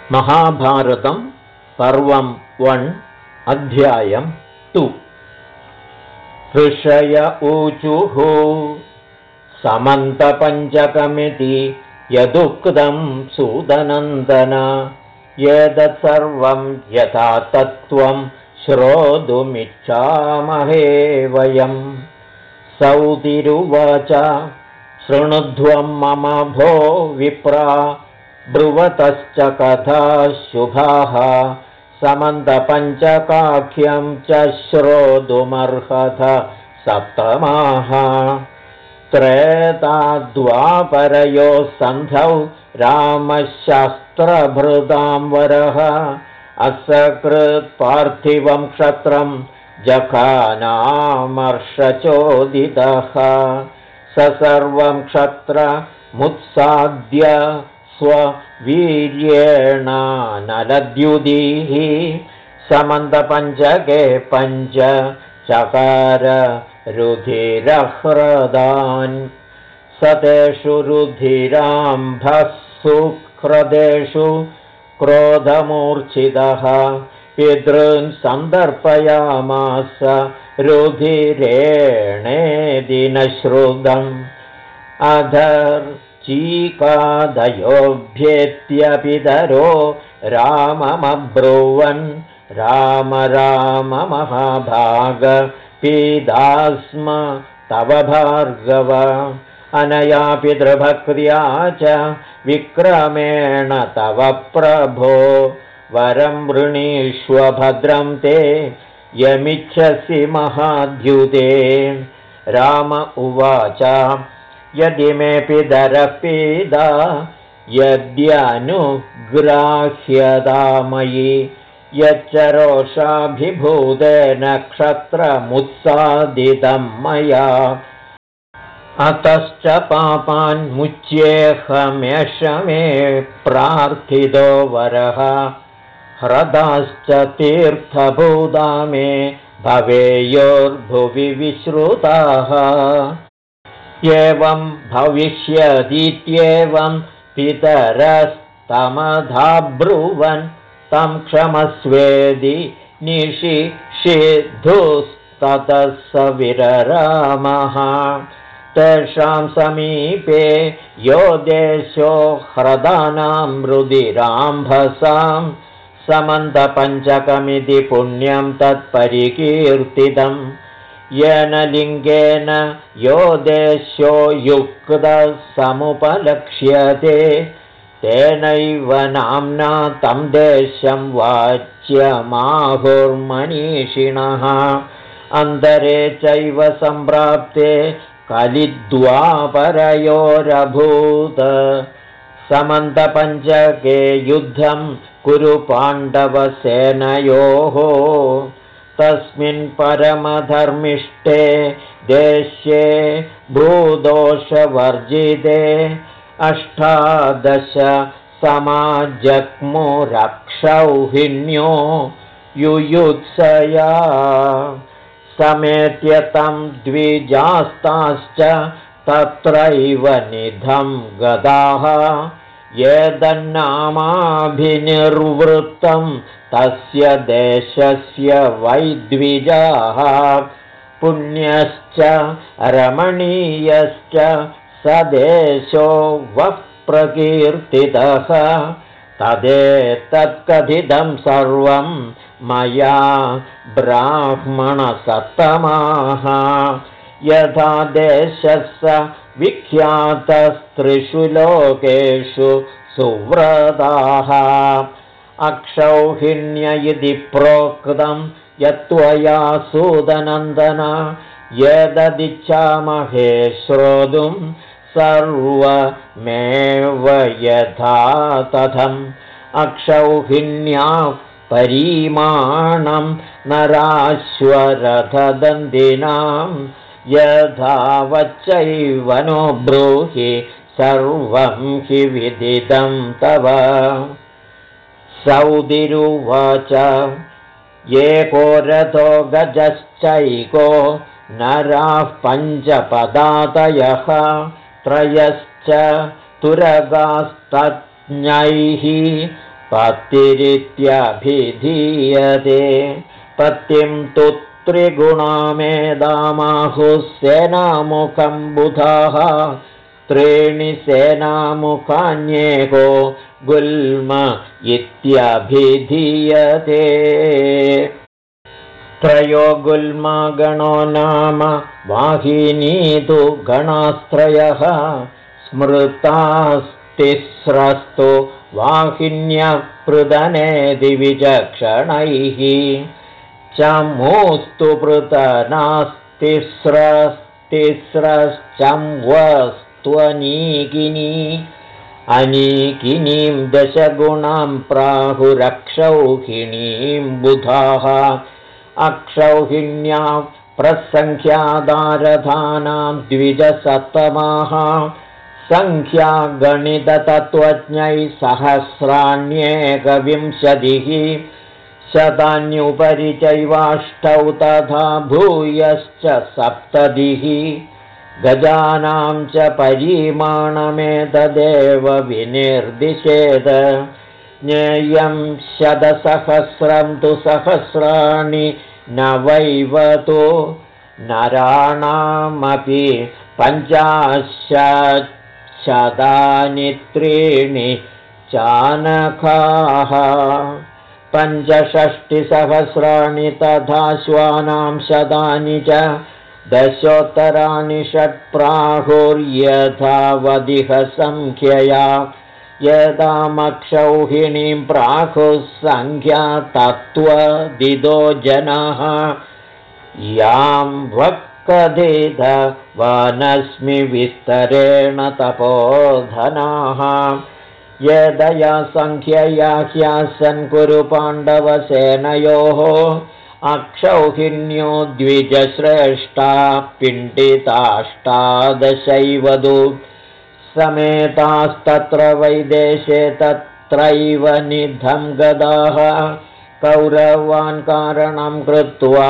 महाभारतं पर्वं 1 अध्यायं 2। ऋषय ऊचुः समन्तपञ्चकमिति यदुक्तं सूदनन्दन एतत्सर्वं यथा तत्त्वं श्रोतुमिच्छामहे वयम्। सौतिरुवाच शृणुध्वं मम भो विप्रा ब्रुवतश्च कथा शुभाः समन्तपञ्चकाख्यं च श्रोतुमर्हथ सप्तमाः। त्रेताद्वापरयोः सन्धौ रामशास्त्रभृतां वरः असकृत् पार्थिवं क्षत्रं जघानामर्षचोदितः स सर्वं क्षत्रमुत्साद्य स्ववीर्येण नलद्युदिः समन्तपञ्चके पञ्च चकार रुधिरह्रदान् सतेषु रुधिराम्भस्सु ह्रदेषु क्रोधमूर्च्छितः पितॄन् सन्दर्पयामास रुधिरेणेदिनश्रुतम् अधर्चीकादयोभ्येत्य पितरो राममब्रुवन् राम राम महाभाग पीदास्म तव भार्गव अनया पितृभक्त्या च विक्रमेण तव प्रभो वरं वृणीष्व भद्रं ते यमिच्छसि महाद्युते। राम उवाच यदि मे पितरः पीदा यद्यनुग्राह्यता मयि यच्च रोषाभिभूतेन क्षत्रमुत्सादितं मया अतश्च पापान् मुच्येऽहमेष मे प्रार्थितो वरः ह्रदाश्च तीर्थभूता मे भवेयोर्भुवि विश्रुताः। एवं भविष्यतीत्येवं पितरस्तमधाब्रुवन् तं क्षमस्वेदि निशिषिद्धुस्ततः स विररामः। तेषां समीपे यो देशो ह्रदानां रुधिराम्भसां समन्तपञ्चकमिति पुण्यं तत्परिकीर्तितम् येन लिङ्गेन यो देशो युक्तः समुपलक्ष्यते तेनैव नाम्ना तं देशं वाच्यमाहुर्मनीषिणः। अन्तरे चैव सम्प्राप्ते कलिद्वापरयोरभूत् समन्तपञ्चके युद्धं कुरु पाण्डवसेनयोः तस्मिन् परमधर्मिष्ठे देशे भूदोषवर्जिते 18 समाजग्मुरक्षौहिण्यो युयुत्सया समेत्य तं द्विजास्ताश्च तत्रैव निधं गदाः येदन्नामाभिनिर्वृत्तं तस्य देशस्य वैद्विजाः पुण्यश्च रमणीयश्च स देशो वः प्रकीर्तितः तदेतत्कथितं सर्वं मया ब्राह्मणसत्तमाः यथा देशस्य विख्यातस्त्रिषु लोकेषु सुव्रताः अक्षौहिण्य इति प्रोक्तं यत्त्वया सूदनन्दन यददिच्छामहे श्रोतुं सर्वमेव यथा तथम् अक्षौहिण्याः परिमाणं नराश्वरथदन्दिनां यथा वच्चैव नो ब्रूहि सर्वं हि विदितं तव। सौदिरुवाच एको रथो गजश्चैको नराः पञ्चपदातयः त्रयश्च तुरगास्तज्ञैः पत्तिरित्यभिधीयते पत्तिं तु त्रिगुणामेदामाहुः सेनामुखं बुधाः त्रीणि सेनामुखान्येको गुल्म इत्यभिधीयते त्रयो गुल्मगणो नाम वाहिनीतु गणास्त्रयः स्मृतास्तिस्रस्तु वाहिन्यः पृतनेति विचक्षणैः चमूस्तु पृतनास्तिस्रस्तिस्रश्चम्वस्त्वनीकिनी अनीकिनीं दशगुणां प्राहुरक्षौहिणीं बुधाः अक्षौहिण्यां प्रसङ्ख्यादारधानां द्विजसप्तमाः सङ्ख्यागणिततत्त्वज्ञैः सहस्राण्येकविंशतिः शतान्युपरि चैवाष्टौ तथा भूयश्च सप्ततिः गजानां च परिमाणमेतदेव विनिर्दिशेत् ज्ञेयं शतसहस्रं तु सहस्राणि नवैवतो नराणामपि 50 त्रीणि चानकाः 65 तथा श्वानां शतानि च दशोत्तराणि षट्प्राहुर्यथावदिह संख्यया यदामक्षौहिणीं प्राहुः सङ्ख्या तत्त्वदिदो जनाः यां वक्कथित वनस्मि विस्तरेण तपोधनाः यदया सङ्ख्यया ह्यासन् कुरु पाण्डवसेनयोः अक्षौहिण्यो द्विजश्रेष्ठा पिण्डिताष्टादशैवदु समेतास्तत्र वैदेशे तत्रैव निधं गदाः कौरवान् कारणं कृत्वा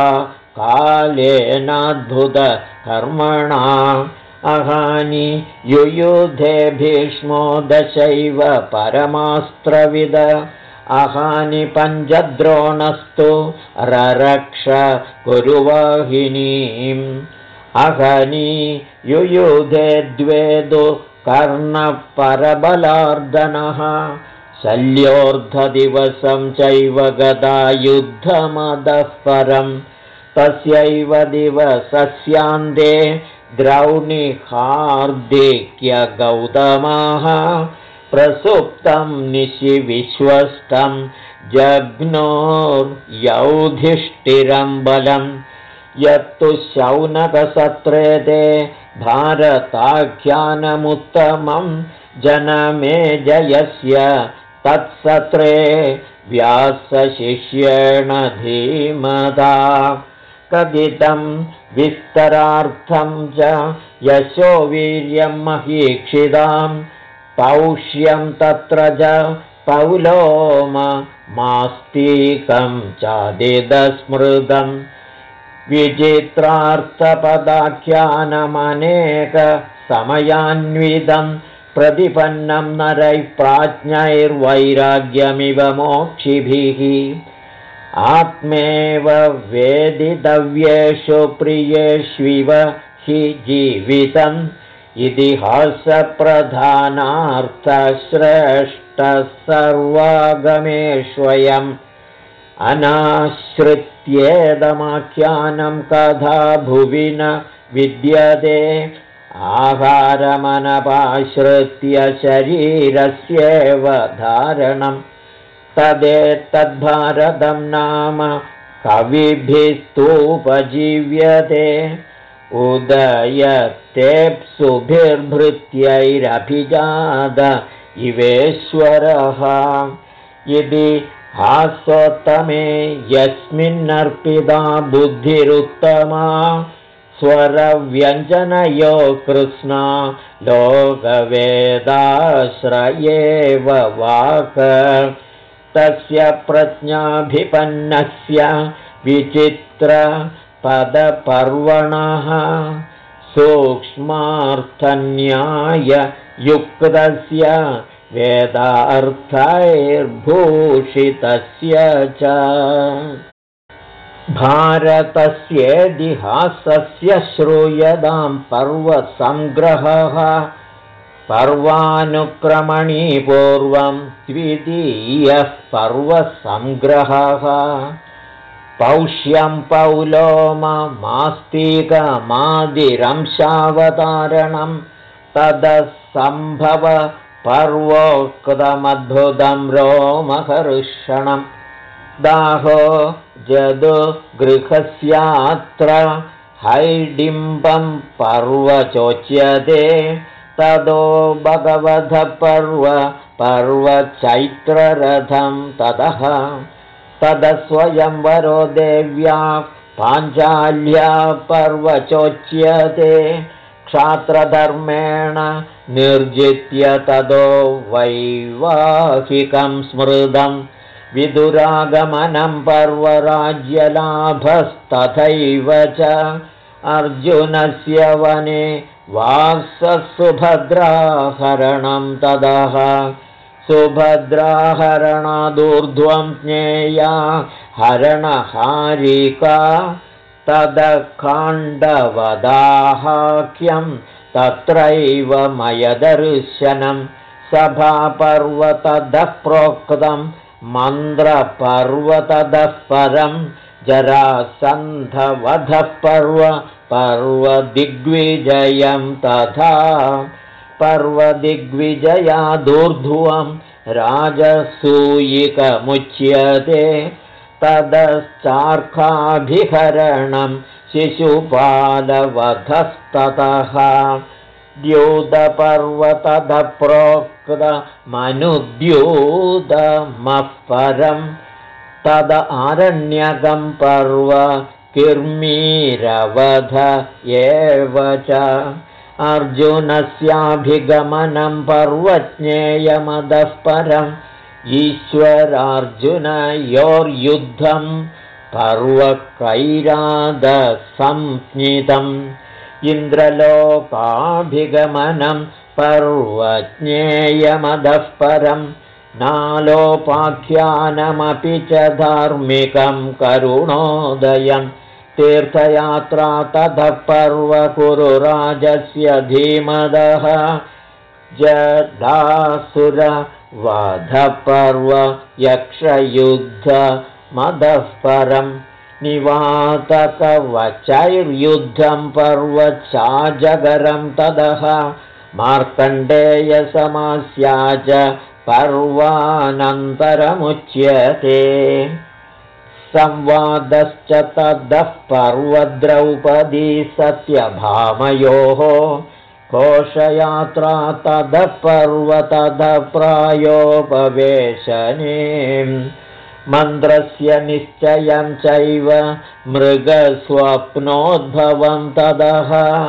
कालेनाद्भुतकर्मणा अहानि युयुधे भीष्मो दशैव परमास्त्रविद अहानि पञ्चद्रोणस्तु ररक्ष कुरुवाहिनीम् अहनि युयुधे द्वेदु कर्णपरबलार्दनः शल्योर्धदिवसं चैव गदा युद्धमदः परं तस्यैव दिवसस्यान्ते द्रौणिहार्दिक्यगौतमाः प्रसुप्तं निशि विश्वस्तं जघ्नोर्यौधिष्ठिरं बलम् यत्तु शौनकसत्रे ते भारताख्यानमुत्तमं जनमे जयस्य तत्सत्रे व्यासशिष्येण धीमता कथितं विस्तरार्थं च यशो वीर्यं महीक्षितां पौष्यं तत्र च पौलोमास्तीकं चादिदस्मृतम् विचित्रार्थपदाख्यानमनेकसमयान्वितं प्रतिपन्नं नरैः प्राज्ञैर्वैराग्यमिव मोक्षिभिः आत्मेव वेदितव्येषु प्रियेष्विव हि जीवितम् इतिहासप्रधानार्थश्रेष्ठः सर्वागमेष्वयम् अनाश्रित्येदमाख्यानं कथा भुवि न विद्यते आहारमनपाश्रित्य शरीरस्येव धारणं तदेतद्भारतं नाम कविभिस्तूपजीव्यते उदयतेप्सुभिर्भृत्यैरभिजात इवेश्वरः इति हासोत्तमे यस्मिन्नर्पिता बुद्धिरुत्तमा स्वरव्यञ्जनयो कृष्णा लोकवेदाश्रयेव वाक् तस्य प्रज्ञाभिपन्नस्य विचित्रपदपर्वणः सूक्ष्मार्थन्याययुक्तस्य वेदार्थैर्भूषितस्य च। भारतस्येतिहासस्य श्रूयतां पर्वसङ्ग्रहः पर्वानुक्रमणी पूर्वं द्वितीयः पर्वसङ्ग्रहः पौष्यं पौलोममास्तिकमादिरंशावतारणं ततः सम्भव पर्वोक्तमद्भुतं रोमहर्षणं दाहो जदुगृहस्यात्र हैडिम्बं पर्वचोच्यते ततो भगवतः पर्वचैत्ररथं ततः स्वयंवरो देव्या पाञ्चाल्या पर्वचोच्यते क्षात्रधर्मेण निर्जित्य ततो वैवाहिकं स्मृतं विदुरागमनं पर्वराज्यलाभस्तथैव च अर्जुनस्य वने वाससुभद्राहरणं ततः सुभद्राहरणादूर्ध्वं ज्ञेया हरणहारिका तदखाण्डवदाहाख्यं तत्रैव मयदर्शनं सभापर्वततः प्रोक्तं मन्द्रपर्वततः परं जरासन्धवधः पर्वदिग्विजयं तथा पर्वदिग्विजयादूर्ध्वं राजसूयिकमुच्यते ततश्चार्काभिहरणं शिशुपालवधस्ततः द्यूतपर्वततः प्रोक्तमनुद्यूतमः परं तद आरण्यकं पर्व किर्मीरवध एव च अर्जुनस्याभिगमनं पर्वज्ञेयमदः परम् ईश्वरार्जुनयोर्युद्धं पर्वकैरादसंज्ञितम् इन्द्रलोकाभिगमनं पर्वज्ञेयमदः परम् नालोपाख्यानमपि च धार्मिकं करुणोदयम् तीर्थयात्रा ततः पर्व कुरुराजस्य धीमदः जडासुरवधपर्व यक्षयुद्धमदः परं निवातकवचैर्युद्धं पर्व चाजगरं ततः मार्कण्डेयसमास्या च पर्वानन्तरमुच्यते संवादश्च ततः पर्वद्रौपदी सत्यभामयोः घोषयात्रा ततः पर्व ततः प्रायोपवेशनीं मन्त्रस्य निश्चयं चैव मृगस्वप्नोद्भवं ततः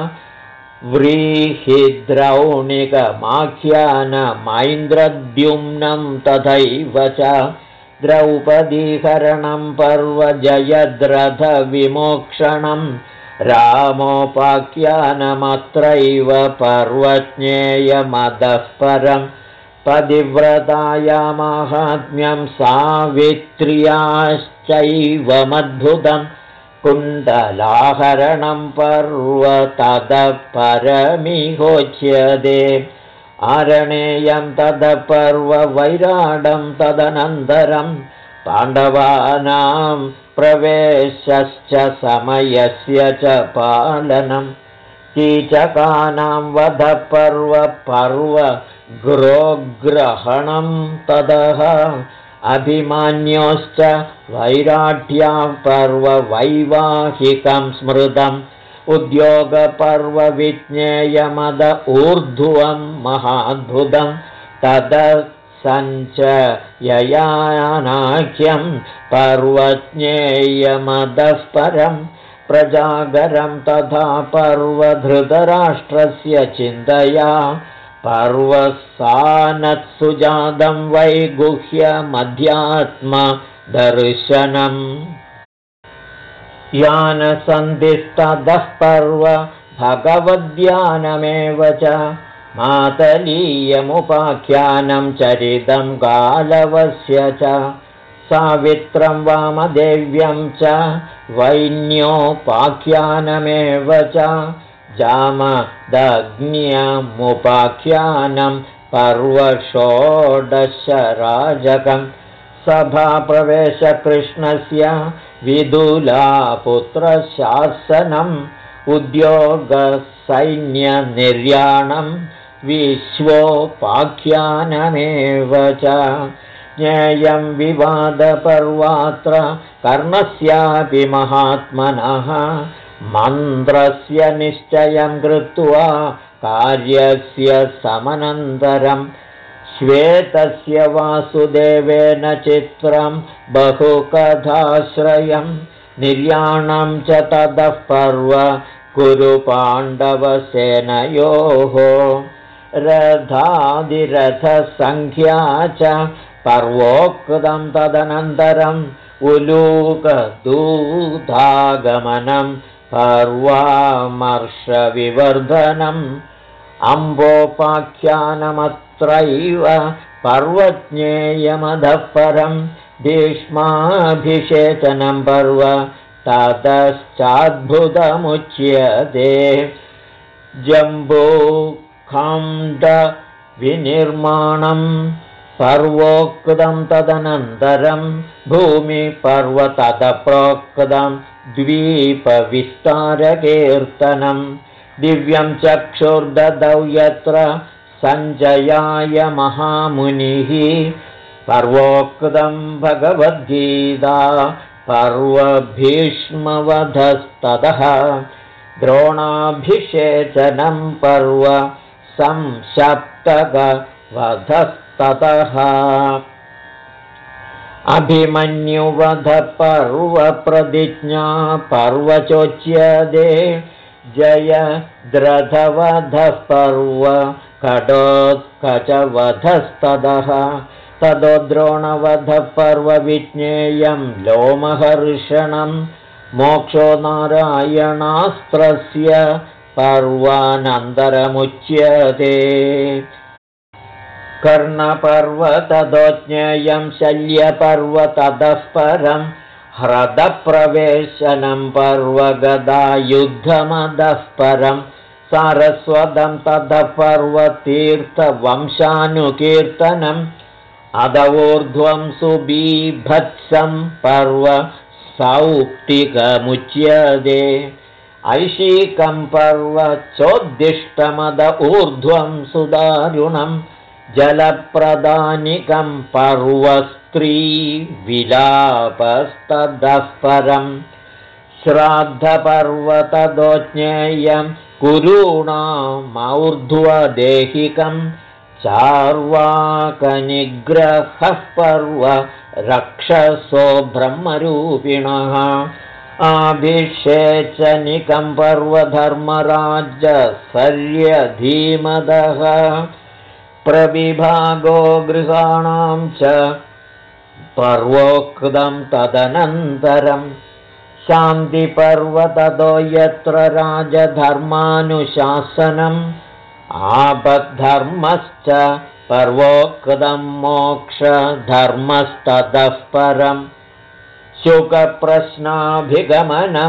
व्रीहिद्रौणिकमाख्यानमैन्द्रद्युम्नं तथैव च द्रौपदीहरणं पर्व जयद्रथविमोक्षणं रामोपाख्यानमत्रैव पर्वज्ञेयमदः परं पतिव्रताया माहात्म्यं सावित्र्याश्चैवमद्भुतं कुण्डलाहरणं पर्व ततः परमिहोच्यते आरणेयं ततः पर्व वैराडं तदनन्तरं पाण्डवानां प्रवेशश्च समयस्य च पालनं कीचकानां वधः पर्व गृहग्रहणं ततः अभिमान्योश्च वैराट्यां पर्व वैवाहिकं स्मृतम् उद्योगपर्व विज्ञेयमद ऊर्ध्वं महाद्भुतं ततः सञ्चययानाख्यं पर्वज्ञेयमदः परं प्रजागरं तथा पर्व धृतराष्ट्रस्य चिन्तया पर्वसानत्सुजातं वैगुह्यमध्यात्मदर्शनम् यानसन्धिस्ततः पर्व भगवद्ध्यानमेव च मातलीयमुपाख्यानं चरितं गालवस्य च सावित्रं वामदेव्यं च वैन्योपाख्यानमेव च जामदग्न्यमुपाख्यानं पर्वषोडशराजकं सभाप्रवेशकृष्णस्य विदुलापुत्रशासनम् उद्योगसैन्यनिर्याणं विश्वोपाख्यानमेव च ज्ञेयं विवादपर्वात्र कर्णस्यापि महात्मनः मन्त्रस्य निश्चयं कृत्वा कार्यस्य समनन्तरं श्वेतस्य वासुदेवेन चित्रं बहुकथाश्रयं निर्याणं च ततः पर्व कुरु पाण्डवसेनयोः रथादिरथसङ्ख्या च पर्वोक्तं तदनन्तरम् उलूकदूतागमनं पर्वामर्षविवर्धनम् अम्बोपाख्यानमत्रैव पर्वज्ञेयमधः परं भीष्माभिषेचनं पर्व ततश्चाद्भुतमुच्यते जम्बूखण्डविनिर्माणं पर्वोक्तं तदनन्तरं भूमिपर्वतप्रोक्तं द्वीपविस्तारकीर्तनं दिव्यं चक्षुर्ददौ यत्र सञ्जयाय महामुनिः पर्वोक्तं भगवद्गीता पर्वभीष्मवधस्ततः द्रोणाभिषेचनं पर्व संसप्तकवधस्ततः अभिमन्युवधपर्वप्रतिज्ञा पर्वचोच्यते जयद्रथवधः पर्व खडोत्कचवधस्ततः ततो द्रोणवधः पर्व विज्ञेयं लोमहर्षणं मोक्षो नारायणास्त्रस्य पर्वानन्तरमुच्यते कर्णपर्व ततो ज्ञेयं शल्यपर्व ततः परं ह्रदप्रवेशनं पर्व गदायुद्धमतः परं सारस्वतं ततः पर्व तीर्थवंशानुकीर्तनम् अदवोर्ध्वं सुबीभत्सं पर्व सौप्तिकमुच्यते ऐशिकं पर्व चोद्दिष्टमद ऊर्ध्वं सुदारुणं जलप्रदानिकं पर्व स्त्रीविलापस्ततः परं श्राद्धपर्व ततो ज्ञेयं कुरूणामौर्ध्वदेहिकं चार्वाकनिग्रहः पर्व रक्षसो ब्रह्मरूपिणः अभिषेचनिकं पर्व धर्मराजसर्यधीमदः प्रविभागो गृहाणां च पर्वोक्तं तदनन्तरं शान्तिपर्व ततो यत्र राजधर्मानुशासनम् आपद्धर्मश्च पर्वोक्तं मोक्षधर्मस्ततः परं शुकप्रश्नाभिगमनं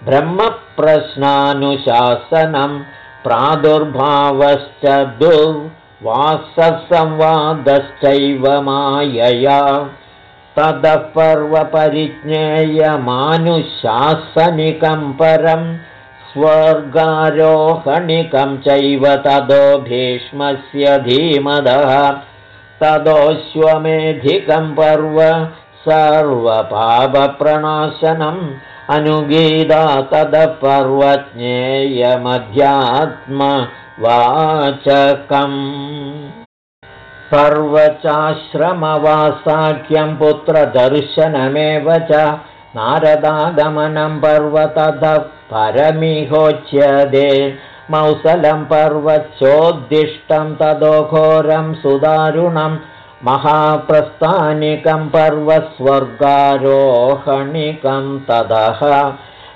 ब्रह्मप्रश्नानुशासनं प्रादुर्भावश्च दुर्वाससंवादश्चैव मायया ततः पर्व परिज्ञेयमानुशासनिकं परं स्वर्गारोहणिकं चैव ततो भीष्मस्य धीमदः ततोऽश्वमेधिकं पर्व सर्वपापप्रणाशनम् अनुगीता ततः पर्व ज्ञेयमध्यात्मवाचकम् पर्व चाश्रमवासाख्यं पुत्रदर्शनमेव च नारदागमनं पर्व ततः परमिहोच्यते मौसलं पर्व चोद्दिष्टं ततो घोरं सुदारुणं महाप्रस्थानिकं पर्व स्वर्गारोहणिकं ततः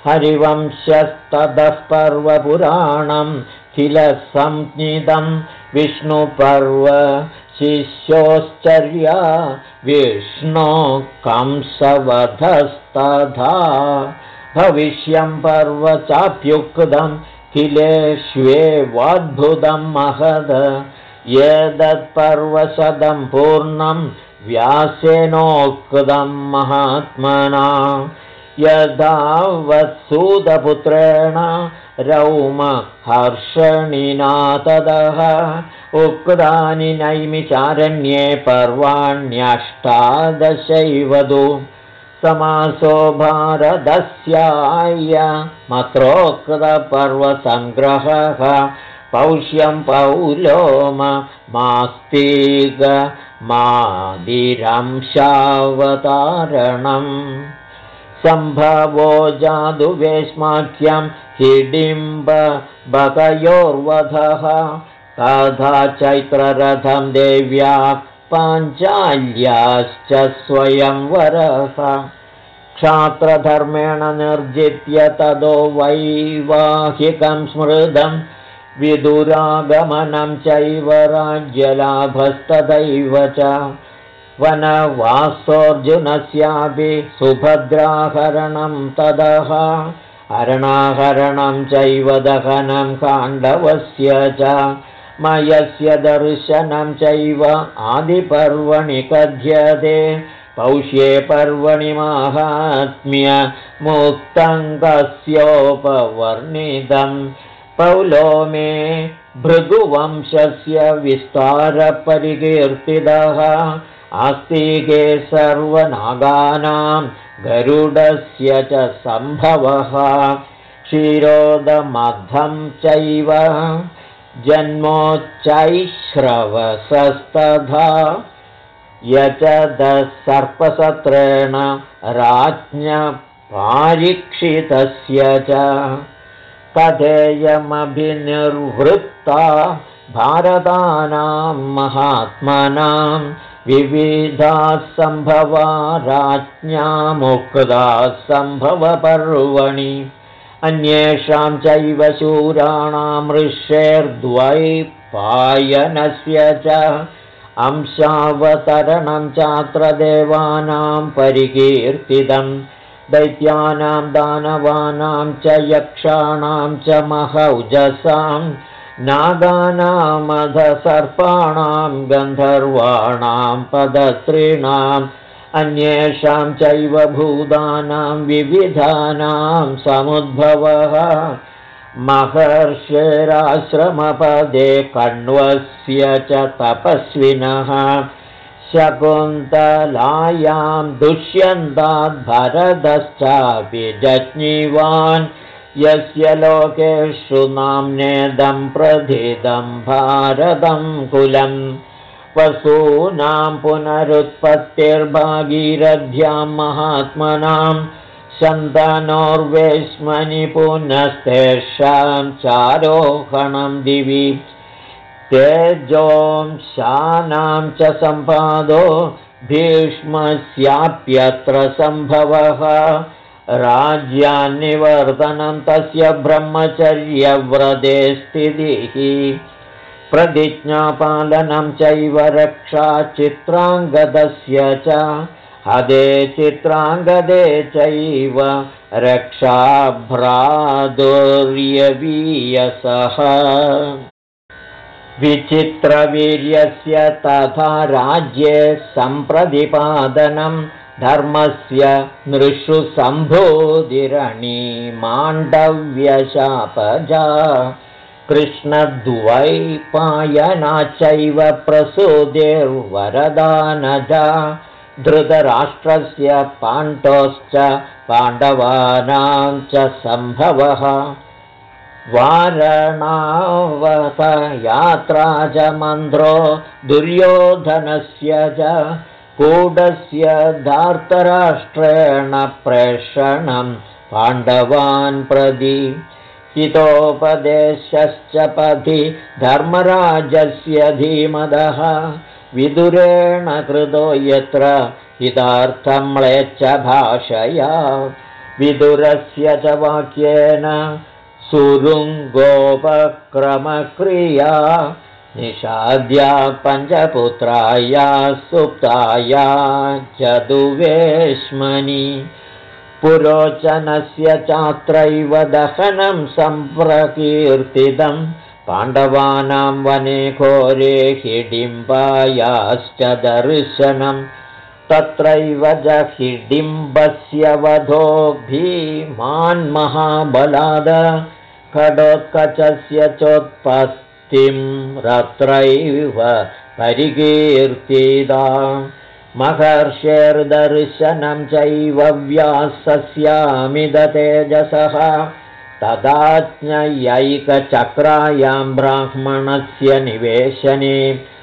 हरिवंशस्ततः पर्व पुराणं किल संज्ञितं विष्णुपर्व शिष्योश्चर्या विष्णो कंसवधस्तथा भविष्यं पर्व चाप्युक्तं किलेष्वेवाद्भुतं महद एतत्पर्वशतं पूर्णं व्यासेनोक्तं महात्मना यदा वत्सूतपुत्रेण रौमहर्षणिना ततः उक्तानि नैमिषारण्ये पर्वाण्यष्टादशैवदु समासो भारतस्याय मत्रोक्तपर्वसङ्ग्रहः पौष्यं पौलोम मास्तिग मादिरंशावतारणम् सम्भवो जादुवेश्माख्यं हिडिम्ब बकयोर्वधः तथा चैत्ररथं देव्या पाञ्चाल्याश्च स्वयंवरः क्षात्रधर्मेण निर्जित्य ततो वैवाहिकं स्मृतं विदुरागमनं चैव राज्यलाभस्तथैव च वनवासोऽर्जुनस्यापि सुभद्राहरणं ततः हरणाहरणं चैव दहनं काण्डवस्य च मयस्य दर्शनं चैव आदिपर्वणि कथ्यते पौष्ये पर्वणि माहात्म्यमुक्तङ्गस्योपवर्णितं पौलोमे भृगुवंशस्य विस्तारपरिकीर्तितः आस्तिके सर्वनागानां गरुडस्य च सम्भवः क्षीरोदमद्धं चैव जन्मोच्चैश्रवसस्तथा यचदसर्पसत्रेण राज्ञपारीक्षितस्य च तथेयमभिनिर्वृत्ता भारतानां महात्मनां विविधाः सम्भवा राज्ञामुक्ताः सम्भवपर्वणि अन्येषां चैव शूराणां ऋष्यैर्द्वैपायनस्य च अंशावतरणं चात्र देवानां परिकीर्तितं दैत्यानां दानवानां च यक्षाणां च महौजसां नागानामधसर्पाणां गन्धर्वाणां पदस्त्रीणाम् अन्येषां चैव भूतानां विविधानां समुद्भवः महर्षेराश्रमपदे कण्वस्य च तपस्विनः शकुन्तलायां दुष्यन्ताद्भरतश्चापि जज्ञिवान् यस्य लोकेषु नाम्नेदं प्रथितं भारतं कुलम् वसूनां पुनरुत्पत्तिर्भागीरथ्यां महात्मनां शन्तनोर्वेश्मनि पुनस्तेषां चारोहणं दिवि तेजोंशानां च सम्पादो भीष्मस्याप्यत्र सम्भवः राज्यान्निवर्तनं तस्य ब्रह्मचर्यव्रते स्थितिः प्रतिज्ञापालनं चैव रक्षा चित्राङ्गदस्य च हदे चित्राङ्गदे चैव रक्षा भ्रातुर्यवीयसः विचित्रवीर्यस्य तथा राज्ये सम्प्रतिपादनं धर्मस्य नृषु सम्भोधिरणी माण्डव्यशापजा कृष्णद्वैपायना चैव प्रसूतिर्वरदानजा धृतराष्ट्रस्य पाण्डोश्च पाण्डवानां च सम्भवः वारणावतयात्रा च मन्त्रो दुर्योधनस्य च कूटस्य धार्तराष्ट्रेण प्रेषणं पाण्डवान् प्रति हितोपदेशश्च पथि धर्मराजस्य धीमदः विदुरेण कृतो यत्र हितार्थं म्लेच्छ भाषया विदुरस्य च वाक्येन सुरुङ्गोपक्रमक्रिया निषाद्या पञ्चपुत्राया सुप्ताया चतुवेश्मनि पुरोचनस्य चात्रैव दहनं सम्प्रकीर्तितं पाण्डवानां वने घोरे हिडिम्बायाश्च दर्शनं तत्रैव हिडिम्बस्य वधो भीमान्महाबलाद खडोत्कचस्य चोत्पत्तिं रत्रैव परिकीर्तिता महर्षेर्दर्शनं चैव व्यासस्यामिदतेजसः तदाज्ञयैकचक्रायां ब्राह्मणस्य निवेशने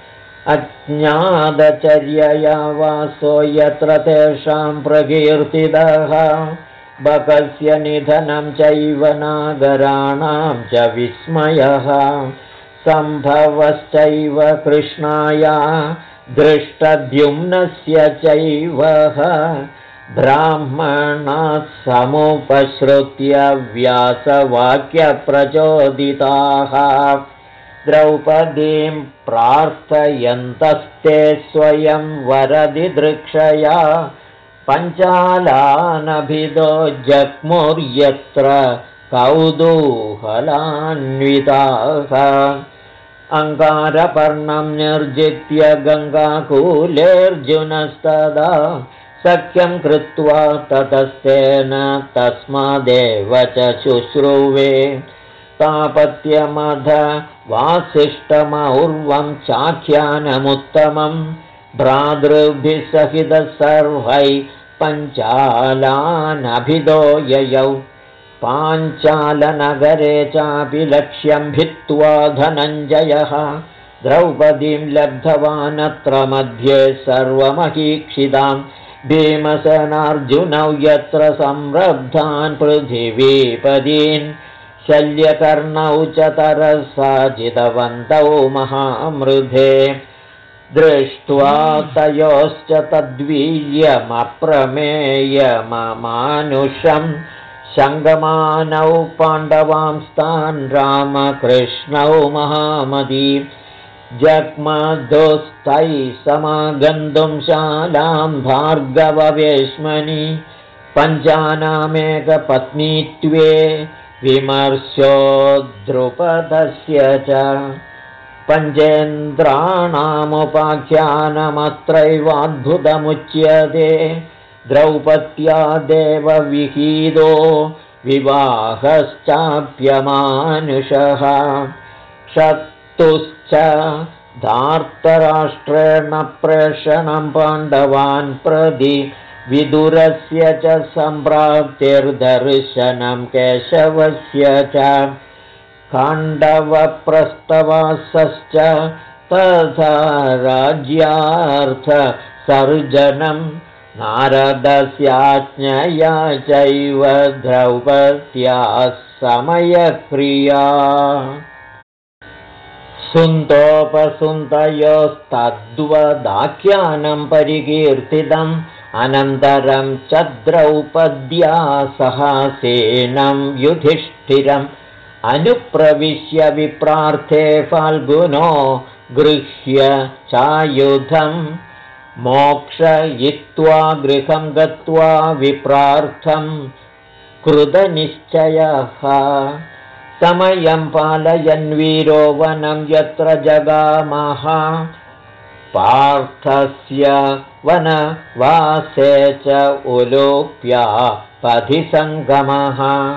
अज्ञातचर्यया वासो यत्र तेषां प्रकीर्तितः बकस्य निधनं चैव नागराणां च विस्मयः सम्भवश्चैव कृष्णाया दृष्टद्युम्नस्य चैव ब्राह्मणाः समुपश्रुत्य व्यासवाक्यप्रचोदिताः द्रौपदीं प्रार्थयन्तस्ते स्वयं वरदिदृक्षया पञ्चालानभिदो जग्मुर्यत्र कौतूहलान्विताः अङ्गारपर्णं निर्जित्य गङ्गाकूलेऽर्जुनस्तदा सख्यं कृत्वा ततस्तेन तस्मादेव च शुश्रुवे तापत्यमध वासिष्ठमौर्वं चाख्यानमुत्तमं भ्रातृभिः सहितः सर्वैः पञ्चालानभिदो ययौ पाञ्चालनगरे चापि लक्ष्यं भित्त्वा धनञ्जयः द्रौपदीं लब्धवानत्र मध्ये सर्वमहीक्षितां भीमसेनार्जुनौ यत्र संरब्धान् पृथिवीपदीन् शल्यकर्णौ च तरसा जितवन्तौ महामृधे दृष्ट्वा तयोश्च तद्वीर्यमप्रमेयममानुषं शङ्गमानौ पाण्डवांस्तान् रामकृष्णौ महामती जग्मदोस्तैः समागन्तुं शालां भार्गववेश्मनि पञ्चानामेकपत्नीत्वे विमर्शो द्रुपदस्य च पञ्चेन्द्राणामुपाख्यानमत्रैवाद्भुतमुच्यते द्रौपद्या देवविहीतो विवाहश्चाप्यमानुषः क्षत्तुश्च धार्तराष्ट्रेण प्रेषणं पाण्डवान् प्रति विदुरस्य च सम्प्राप्तिर्दर्शनं केशवस्य च खाण्डवप्रस्तवासश्च तथा राज्यार्थसर्जनं नारदस्याज्ञया चैव द्रौपद्याः समयक्रिया सुन्तोपसुन्तयोस्तद्वदाख्यानं परिकीर्तितम् अनन्तरं च द्रौपद्या सहासेनं युधिष्ठिरम् अनुप्रविश्य विप्रार्थे फाल्गुनो गृह्य चायुधं मोक्षयित्वा गृहं गत्वा विप्रार्थं कृतनिश्चयः समयं पालयन् वीरो वनं यत्र जगामः पार्थस्य वनवासे च उलोप्या पथिसङ्गमः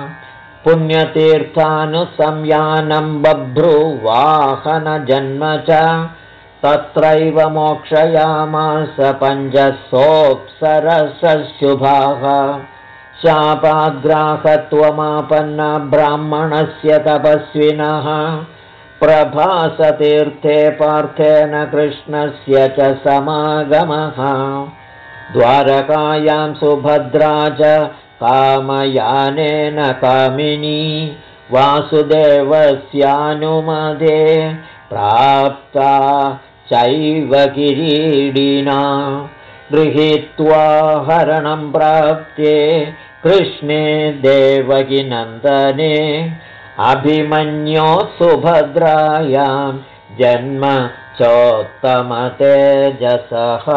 पुण्यतीर्थानुसंयानं बभ्रुवाहनजन्म च तत्रैव मोक्षयामास पञ्चसोऽप्सरसशुभाः शापाद्ग्राहत्वमापन्न ब्राह्मणस्य तपस्विनः प्रभासतीर्थे पार्थेन कृष्णस्य च समागमः द्वारकायां सुभद्रा च कामयानेन कामिनी वासुदेवस्यानुमते प्राप्ता चैव किरीडिना गृहीत्वा हरणं प्राप्ते कृष्णे देवकीनन्दने अभिमन्यो सुभद्रायां जन्म चोत्तमतेजसः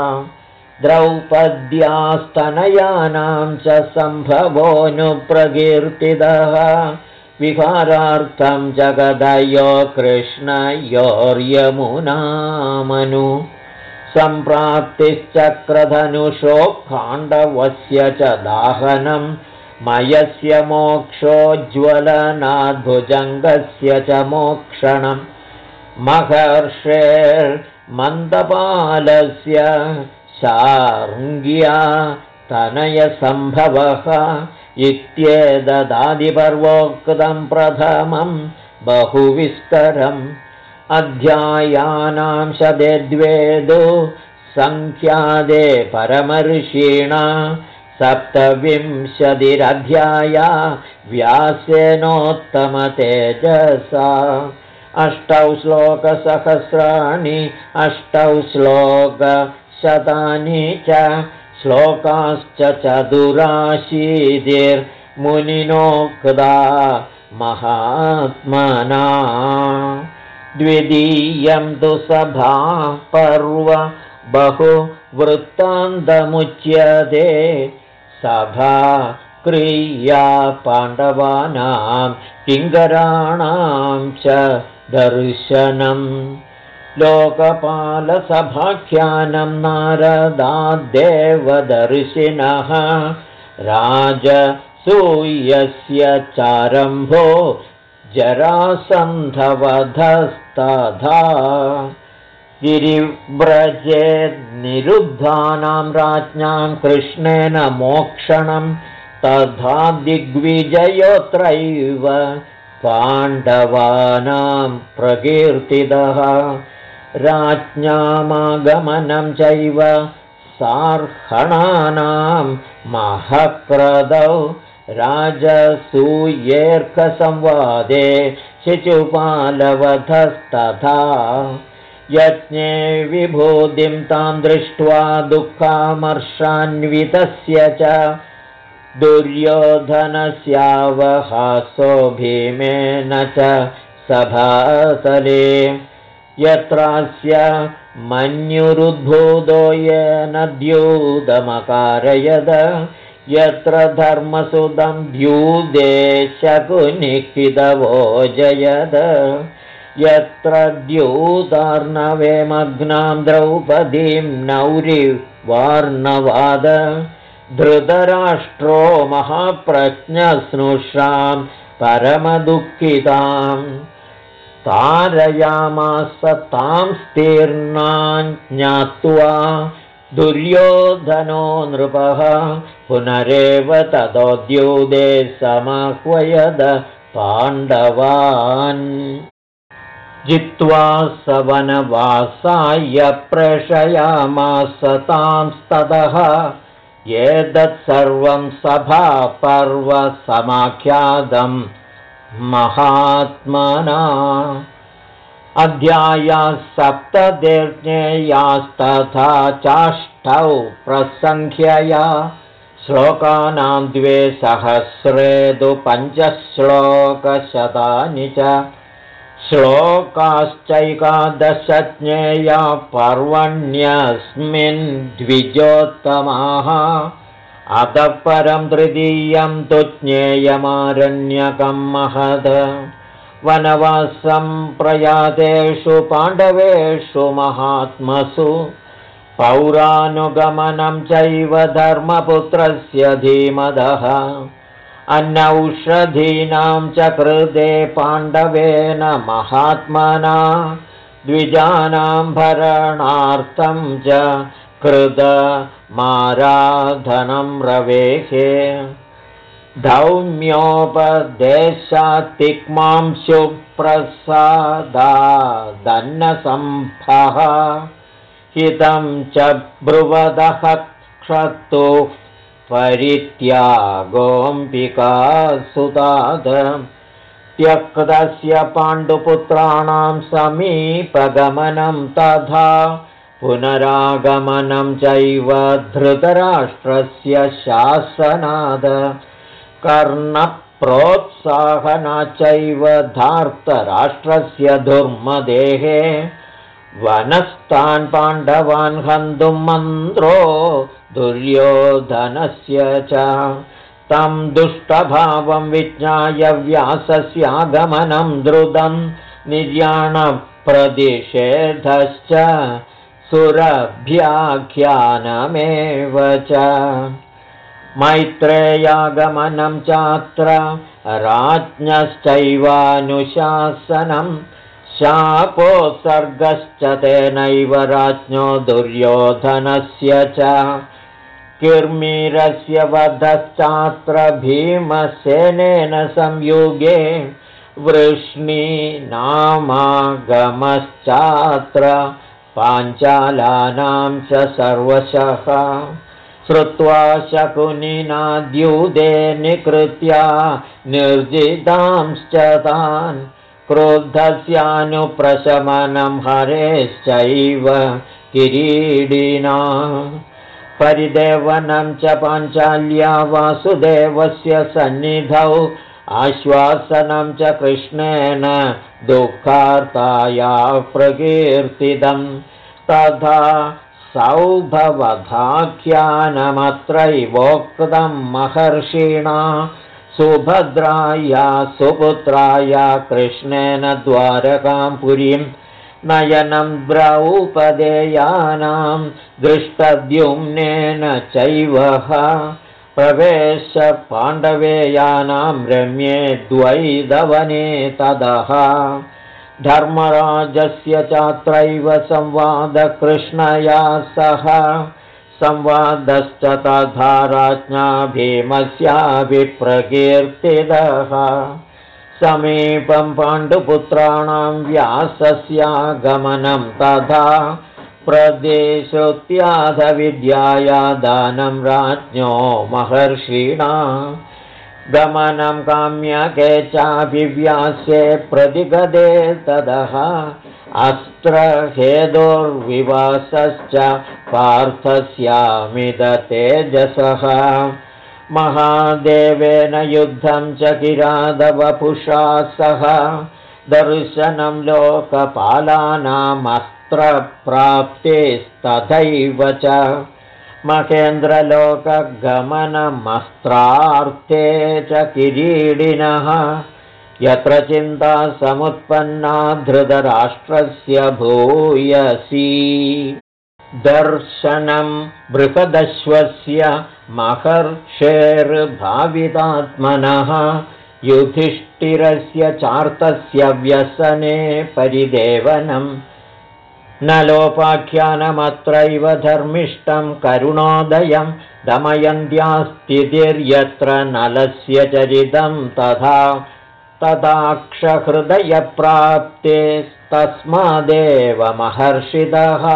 द्रौपद्यास्तनयानां च सम्भवोऽनुप्रकीर्तितः विहारार्थं जगदयो कृष्णयोर्यमुनामनु सम्प्राप्तिश्चक्रधनुषो खाण्डवस्य च दाहनं मयस्य मोक्षोज्ज्वलनाद्भुजङ्गस्य च मोक्षणं महर्षेर्मन्दपालस्य शार्ङ्ग्या तनयसम्भवः इत्येतदादिपर्वोक्तं प्रथमं बहुविस्तरम् अध्यायानां शतेद्वेदो सङ्ख्यादे परमर्षिणा 27 व्यासेनोत्तमतेजसा 8 श्लोकसहस्राणि 8 श्लोकशतानि च श्लोकाश्च चतुराशीतिर्मुनिनोक्ता महात्मना द्वितीयं तु सभा पर्व बहुवृत्तान्तमुच्यते सभा क्रिया पाण्डवानां किङ्कराणां च दर्शनम् लोकपालसभाख्यानं नारदाद्देवदर्शिनः राजसूयस्य चारम्भो जरासन्धवधस्तथा गिरिव्रजे निरुद्धानां राज्ञां कृष्णेन मोक्षणं तथा दिग्विजयोत्रैव पाण्डवानां प्रकीर्तितः राज्ञामागमनं चैव सार्हणानां महक्रदौ राजसूयेऽर्कसंवादे शिशुपालवधस्तथा यज्ञे विभूतिं तां दृष्ट्वा दुःखामर्षान्वितस्य च दुर्योधनस्यावहासो भीमेन च सभातले यत्रास्य मन्युरुद्भूतो येन द्यूतमकारयद यत्र धर्मसुदं द्यूते शकुनिखितवो जयद यत्र द्यूतार्णवे मग्नां द्रौपदीं नौरिवार्णवाद धृतराष्ट्रो महाप्रज्ञस्नुषां परमदुःखिताम् तारयामास तां स्तीर्णां ज्ञात्वा दुर्योधनो नृपः पुनरेव ततोद्यूते समाह्वयद पाण्डवान् जित्वा स वनवासाय प्रेषयामास तांस्ततः एतत्सर्वं सभापर्वसमाख्यातं महात्मना अध्यायाः 7 चाष्टौ प्रसङ्ख्यया श्लोकानां 200 श्लोकशतानि च श्लोकाश्चैकादशज्ञेया पर्वण्यस्मिन् द्विजोत्तमाः अतः परं तृतीयं तु ज्ञेयमारण्यकं महद वनवासं प्रयातेषु पाण्डवेषु महात्मसु पौरानुगमनं चैव धर्मपुत्रस्य धीमदः अन्नौषधीनां च कृते पाण्डवेन महात्मना द्विजानां भरणार्थं च कृतमाराधनं रवेहे धौम्योपदेशात्तिक्मांशुप्रसादादन्नसम्भः हितं च ब्रुवदः क्षतुः परित्यागोऽम्बिकासुताद त्यक्तस्य पाण्डुपुत्राणां समीपगमनं तथा पुनरागमनं चैव धृतराष्ट्रस्य शासनाद कर्णप्रतिहतानां प्रोत्साहनाच्चैव धार्तराष्ट्रस्य दुर्मदेः वनस्थान् पाण्डवान् हन्तुं मन्त्रो दुर्योधनस्य च तं दुष्टभावं विज्ञाय व्यासस्यागमनं द्रुतं निर्याणप्रतिषेधश्च सुरभ्याख्यानमेव च मैत्रेयागमनं चात्र राज्ञश्चैवानुशासनं शापोत्सर्गश्च तेनैव राज्ञो दुर्योधनस्य च किर्मीरस्य वधश्चात्र भीमसेनेन संयुगे वृष्णीनामागमश्चात्र पाञ्चालानां च सर्वशः श्रुत्वा शकुनिनाद्यूते निकृत्या निर्जितांश्च तान् क्रुद्धस्यानुप्रशमनं हरेश्चैव किरीडिना परिदेवनं च पाञ्चाल्या वासुदेवस्य सन्निधौ आश्वासनं च कृष्णेन दुःखार्ताया प्रकीर्तितं तथा सौभवधाख्यानमत्रैवोक्तं महर्षिणा सुभद्राया सुपुत्राया कृष्णेन द्वारकां पुरीं नयनं द्रौपदेयानां दृष्टद्युम्नेन चैव प्रवेश पाण्डवेयानां रम्ये द्वैदवने तदः धर्मराजस्य चात्रैव संवादकृष्णया सह संवादश्च तथा राज्ञा भीमस्याभिप्रकीर्तितः समीपं पाण्डुपुत्राणां व्यासस्यागमनं तथा प्रदेशोत्याधविद्याया दानं राज्ञो महर्षिणा गमनं काम्यके चाभिव्यासे प्रतिगदे तदः अस्त्रहेदोर्विवासश्च पार्थस्यामिदतेजसः महादेवेन युद्धं च किरातवपुषा सह दर्शनं लोकपालानामस्त्रप्राप्तिस्तथैव च महेन्द्रलोकगमनमस्त्रार्थे च किरीडिनः यत्र चिन्ता समुत्पन्ना धृतराष्ट्रस्य भूयसी दर्शनं बृहदश्वस्य महर्षेर्भावितात्मनः युधिष्ठिरस्य चार्तस्य व्यसने परिदेवनं नलोपाख्यानमत्रैव धर्मिष्ठं करुणोदयं दमयन्त्यास्तिर्यत्र नलस्य चरितं तथा तदाक्षहृदयप्राप्ते तस्मादेव महर्षितः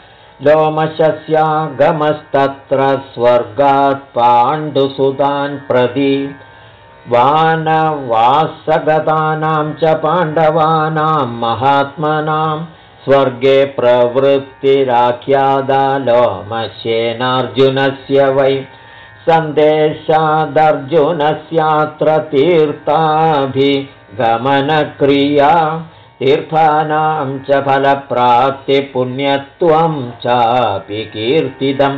लोमशस्यागमस्तत्र स्वर्गात् पाण्डुसुतान् प्रति वानवासगतानां च पाण्डवानां महात्मनां स्वर्गे प्रवृत्तिराख्यादा लोमशेनार्जुनस्य वै सन्देशादर्जुनस्यात्र तीर्थाभिगमनक्रिया तीर्थानां च फलप्राप्तिपुण्यत्वं चापि कीर्तितम्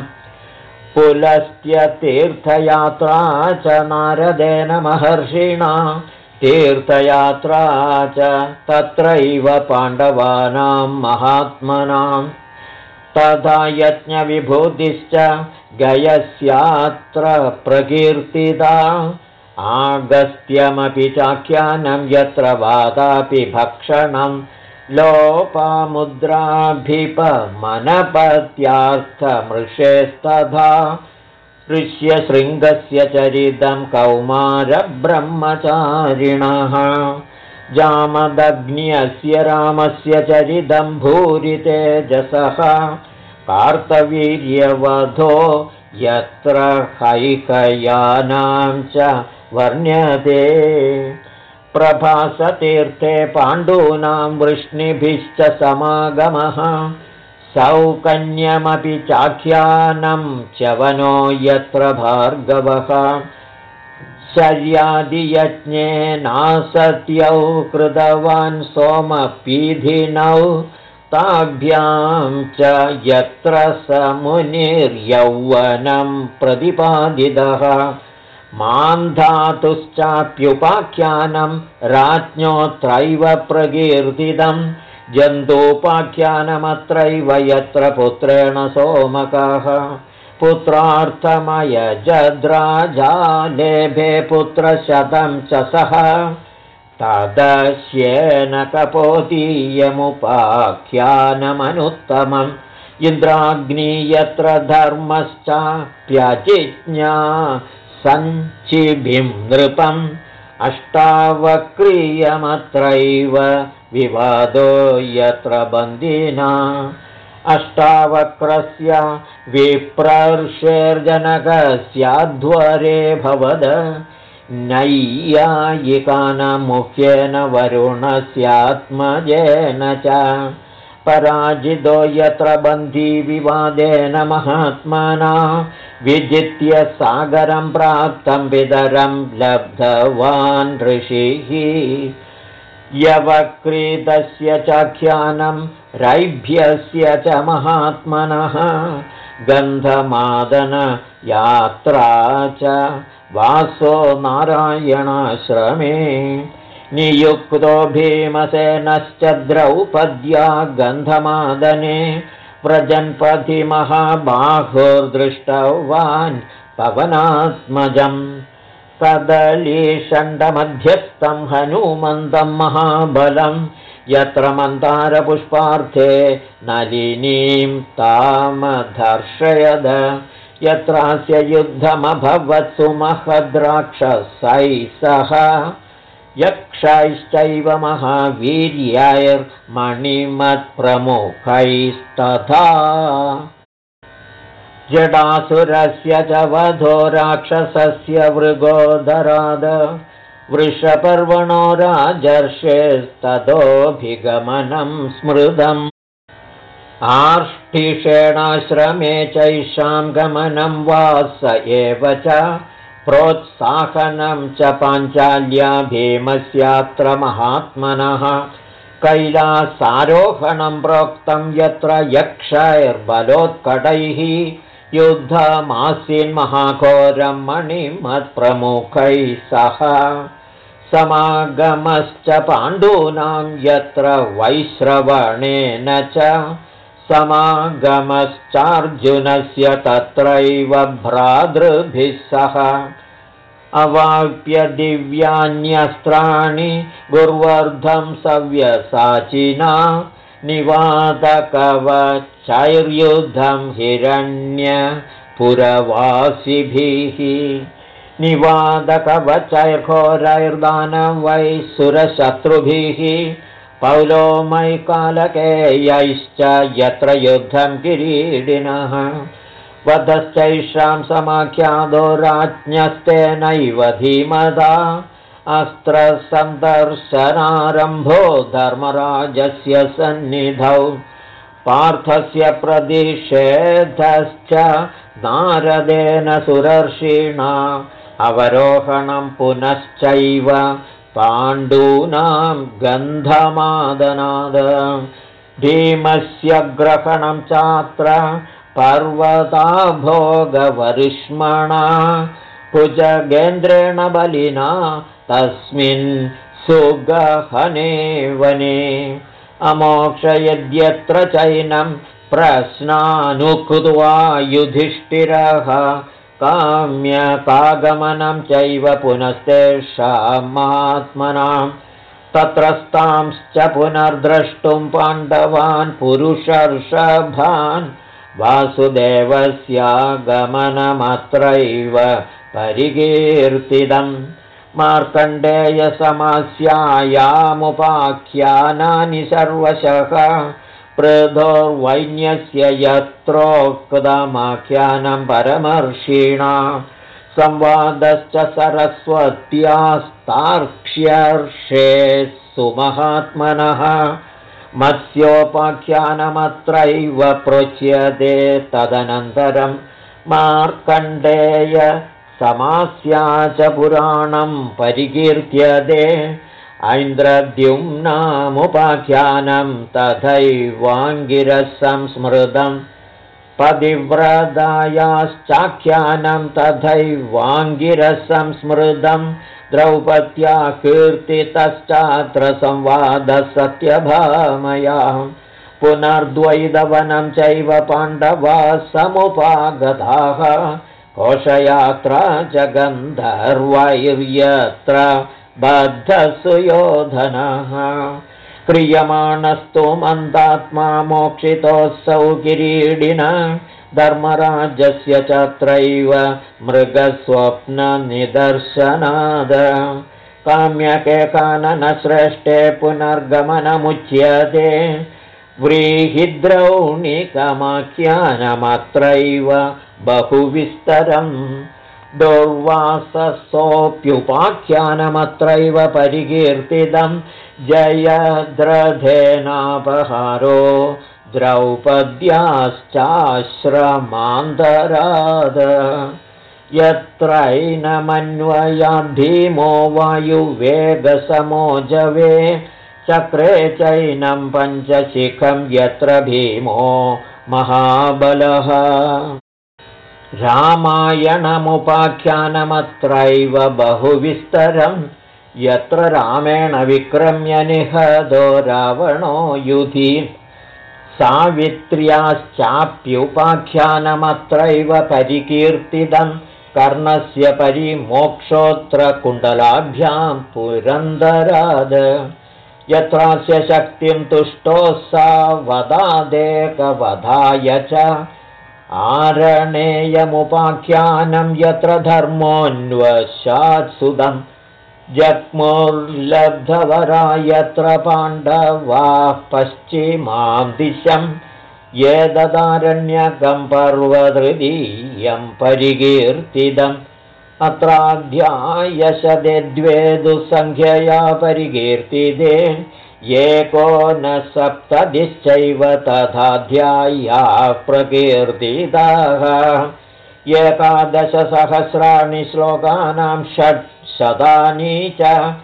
पुलस्त्यतीर्थयात्रा च नारदेन महर्षिणा तीर्थयात्रा च तत्रैव पाण्डवानां महात्मनां तथा यज्ञविभूतिश्च गयस्यात्र प्रकीर्तिता आगस्त्यमपि चाख्यानं यत्र वादापि भक्षणं लोपामुद्राभिपमनपत्यार्थमृषेस्तथा ऋष्यशृङ्गस्य चरितं कौमारब्रह्मचारिणः जामदग्न्यस्य रामस्य चरितं भूरितेजसः कार्तवीर्यवधो यत्र हैकयानां च वर्ण्यते प्रभासतीर्थे पाण्डूनां वृष्णिभिश्च समागमः सौकन्यमपि चाख्यानं च्यवनो यत्र भार्गवः चर्यादियज्ञेनासत्यौ कृतवान् सोमपीधिनौ ताभ्यां च यत्र स मुनिर्यौवनं प्रतिपादितः मान्धातुश्चाप्युपाख्यानं राज्ञोऽत्रैव प्रकीर्तितं जन्तूपाख्यानमत्रैव यत्र पुत्रेण सोमकः पुत्रार्थमयजद्राजालेभे पुत्रशतं च सः तदस्येन कपोतीयमुपाख्यानमनुत्तमम् इन्द्राग्नि यत्र धर्मश्चाप्यजिज्ञा सञ्चिभिं नृपम् अष्टावक्रियमत्रैव विवादो यत्र बन्दिना अष्टावक्रस्य विप्रर्षेर्जनकस्याध्वरे भवद नैयायिकानामुख्येन वरुणस्यात्मजेन च पराजितो यत्र बन्धी विवादेन महात्मना विजित्य सागरं प्राप्तं विदरं लब्धवान् ऋषिः यवक्रीतस्य चाख्यानं रैभ्यस्य च महात्मनः गन्धमादन यात्रा च वासो नारायणाश्रमे नियुक्तो भीमसेनश्च द्रौपद्या गन्धमादने व्रजन्पथि महाबाहुर्दृष्टवान् पवनात्मजम् कदलीषण्डमध्यस्थं हनूमन्तं महाबलं यत्र मन्दारपुष्पार्थे नलिनीं तामधर्षयद यत्रास्य युद्धमभवत् सुमहद्राक्षसैः सह यक्षैश्चैव महावीर्यैर्मणिमत्प्रमुखैस्तथा जडासुरस्य च वधो राक्षसस्य मृगोदराद वृषपर्वणो राजर्षेस्ततोऽभिगमनं स्मृतम् आर्ष्टिषेणाश्रमे चैषां गमनं वास एव च प्रोत्साहनं च पाञ्चाल्या भीमस्यात्र महात्मनः कैलासारोहणं प्रोक्तं यत्र यक्षैर्बलोत्कटैः युद्धमासीन्महाघोरं मणिमत्प्रमुखैः सह समागमश्च पाण्डूनां यत्र वैश्रवणेन च समागमश्चार्जुनस्य तत्रैव भ्रातृभिः सह अवाप्य दिव्यान्यस्त्राणि गुर्वर्धं सव्यसाचिना निवातकवचैर्युद्धं हिरण्यपुरवासिभिः निवातकवचैर्घोरैर्दानवैः सुरशत्रुभिः पौलोमैकालकेयैश्च यत्र युद्धं किरीटिनः वधश्चैषां समाख्यातो राज्ञस्तेनैव धीमता अस्त्रसन्दर्शनारम्भो धर्मराजस्य सन्निधौ पार्थस्य प्रतिषेधश्च नारदेन सुरर्षिणा अवरोहणं पुनश्चैव पाण्डूनां गन्धमादनाद भीमस्य ग्रहणं चात्र पर्वताभोगवरिष्मणा भुजगेन्द्रेण बलिना तस्मिन् सुगहने वने अमोक्षयद्यत्र चैनं प्रश्नानुकृत्वा युधिष्ठिरः काम्यकागमनं चैव पुनस्तेषां महात्मनां तत्रस्तांश्च पुनर्द्रष्टुं पाण्डवान् पुरुषर्षभान् वासुदेवस्यागमनमत्रैव परिकीर्तितम् मार्कण्डेयसमस्यायामुपाख्यानानि सर्वशः पृथोर्वैन्यस्य यत्रोक्तमाख्यानं परमर्षिणा संवादश्च सरस्वत्यास्तार्क्ष्यर्षे सुमहात्मनः मत्स्योपाख्यानमत्रैव प्रोच्यते तदनन्तरं मार्कण्डेय समास्या च पुराणं परिकीर्त्यते ऐन्द्रद्युम्नामुपाख्यानं तथैवाङ्गिरसंस्मृतम् पतिव्रतायाश्चाख्यानं तथैवाङ्गिरसंस्मृतं द्रौपद्या कीर्तितश्चात्र संवादः सत्यभामया पुनर्द्वैतवनं चैव पाण्डवाः समुपागताः कोशयात्रा च गन्धर्वैर्यत्र बद्धसुयोधनः क्रियमाणस्तु मन्दात्मा मोक्षितोऽसौ किरीडिना धर्मराजस्य चत्रैव मृगस्वप्ननिदर्शनाद काम्यके काननश्रेष्ठे पुनर्गमनमुच्यते व्रीहिद्रौणिकमाख्यानमत्रैव बहुविस्तरम् दुर्वाससोऽप्युपाख्यानमत्रैव परिकीर्तितं जयद्रथेनापहारो द्रौपद्याश्चाश्रमान्तराद यत्रैनमन्वयाद् भीमो वायुवेगसमोजवे चक्रे चैनं पञ्चशिखं यत्र भीमो महाबलः रामायणमुपाख्यानमत्रैव बहुविस्तरं यत्र रामेण विक्रम्य निहतो रावणो युधि सावित्र्याश्चाप्युपाख्यानमत्रैव परिकीर्तितं कर्णस्य परिमोक्षोऽत्र कुण्डलाभ्यां पुरन्दराद यत्रास्य शक्तिं तुष्टो सा वदादेकवधाय च आरणेयमुपाख्यानं यत्र धर्मोऽन्वशात्सुदं जग्मुर्लब्धवरा यत्र पाण्डवाः पश्चिमां दिशं ये ददारण्यकं पर्वतृतीयं परिकीर्तितम् अत्राध्यायशते द्वे दुःसङ्ख्यया परिकीर्तिते एकोनसप्ततिश्चैव तथाध्यायाः प्रकीर्तिताः 11,000 श्लोकानां 600 च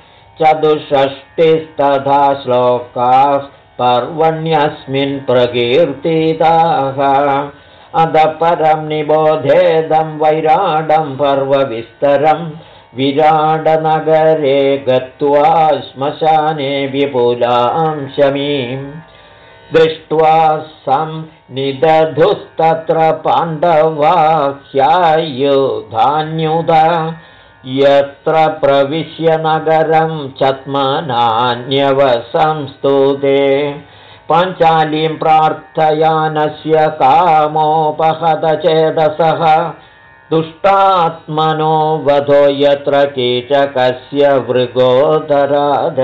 64 श्लोकाः पर्वण्यस्मिन् प्रकीर्तिताः अतः परं निबोधेदं वैराडं पर्वविस्तरं विराडनगरे गत्वा श्मशाने विपुलां शमीं दृष्ट्वा निदधुस्तत्र पाण्डवाख्यायुधान्युत यत्र प्रविश्य नगरं चत्मनान्यवसंस्तुते पाञ्चालीं प्रार्थयानस्य कामोपहतचेतसः दुष्टात्मनो वधो यत्र कीचकस्य मृगोदराद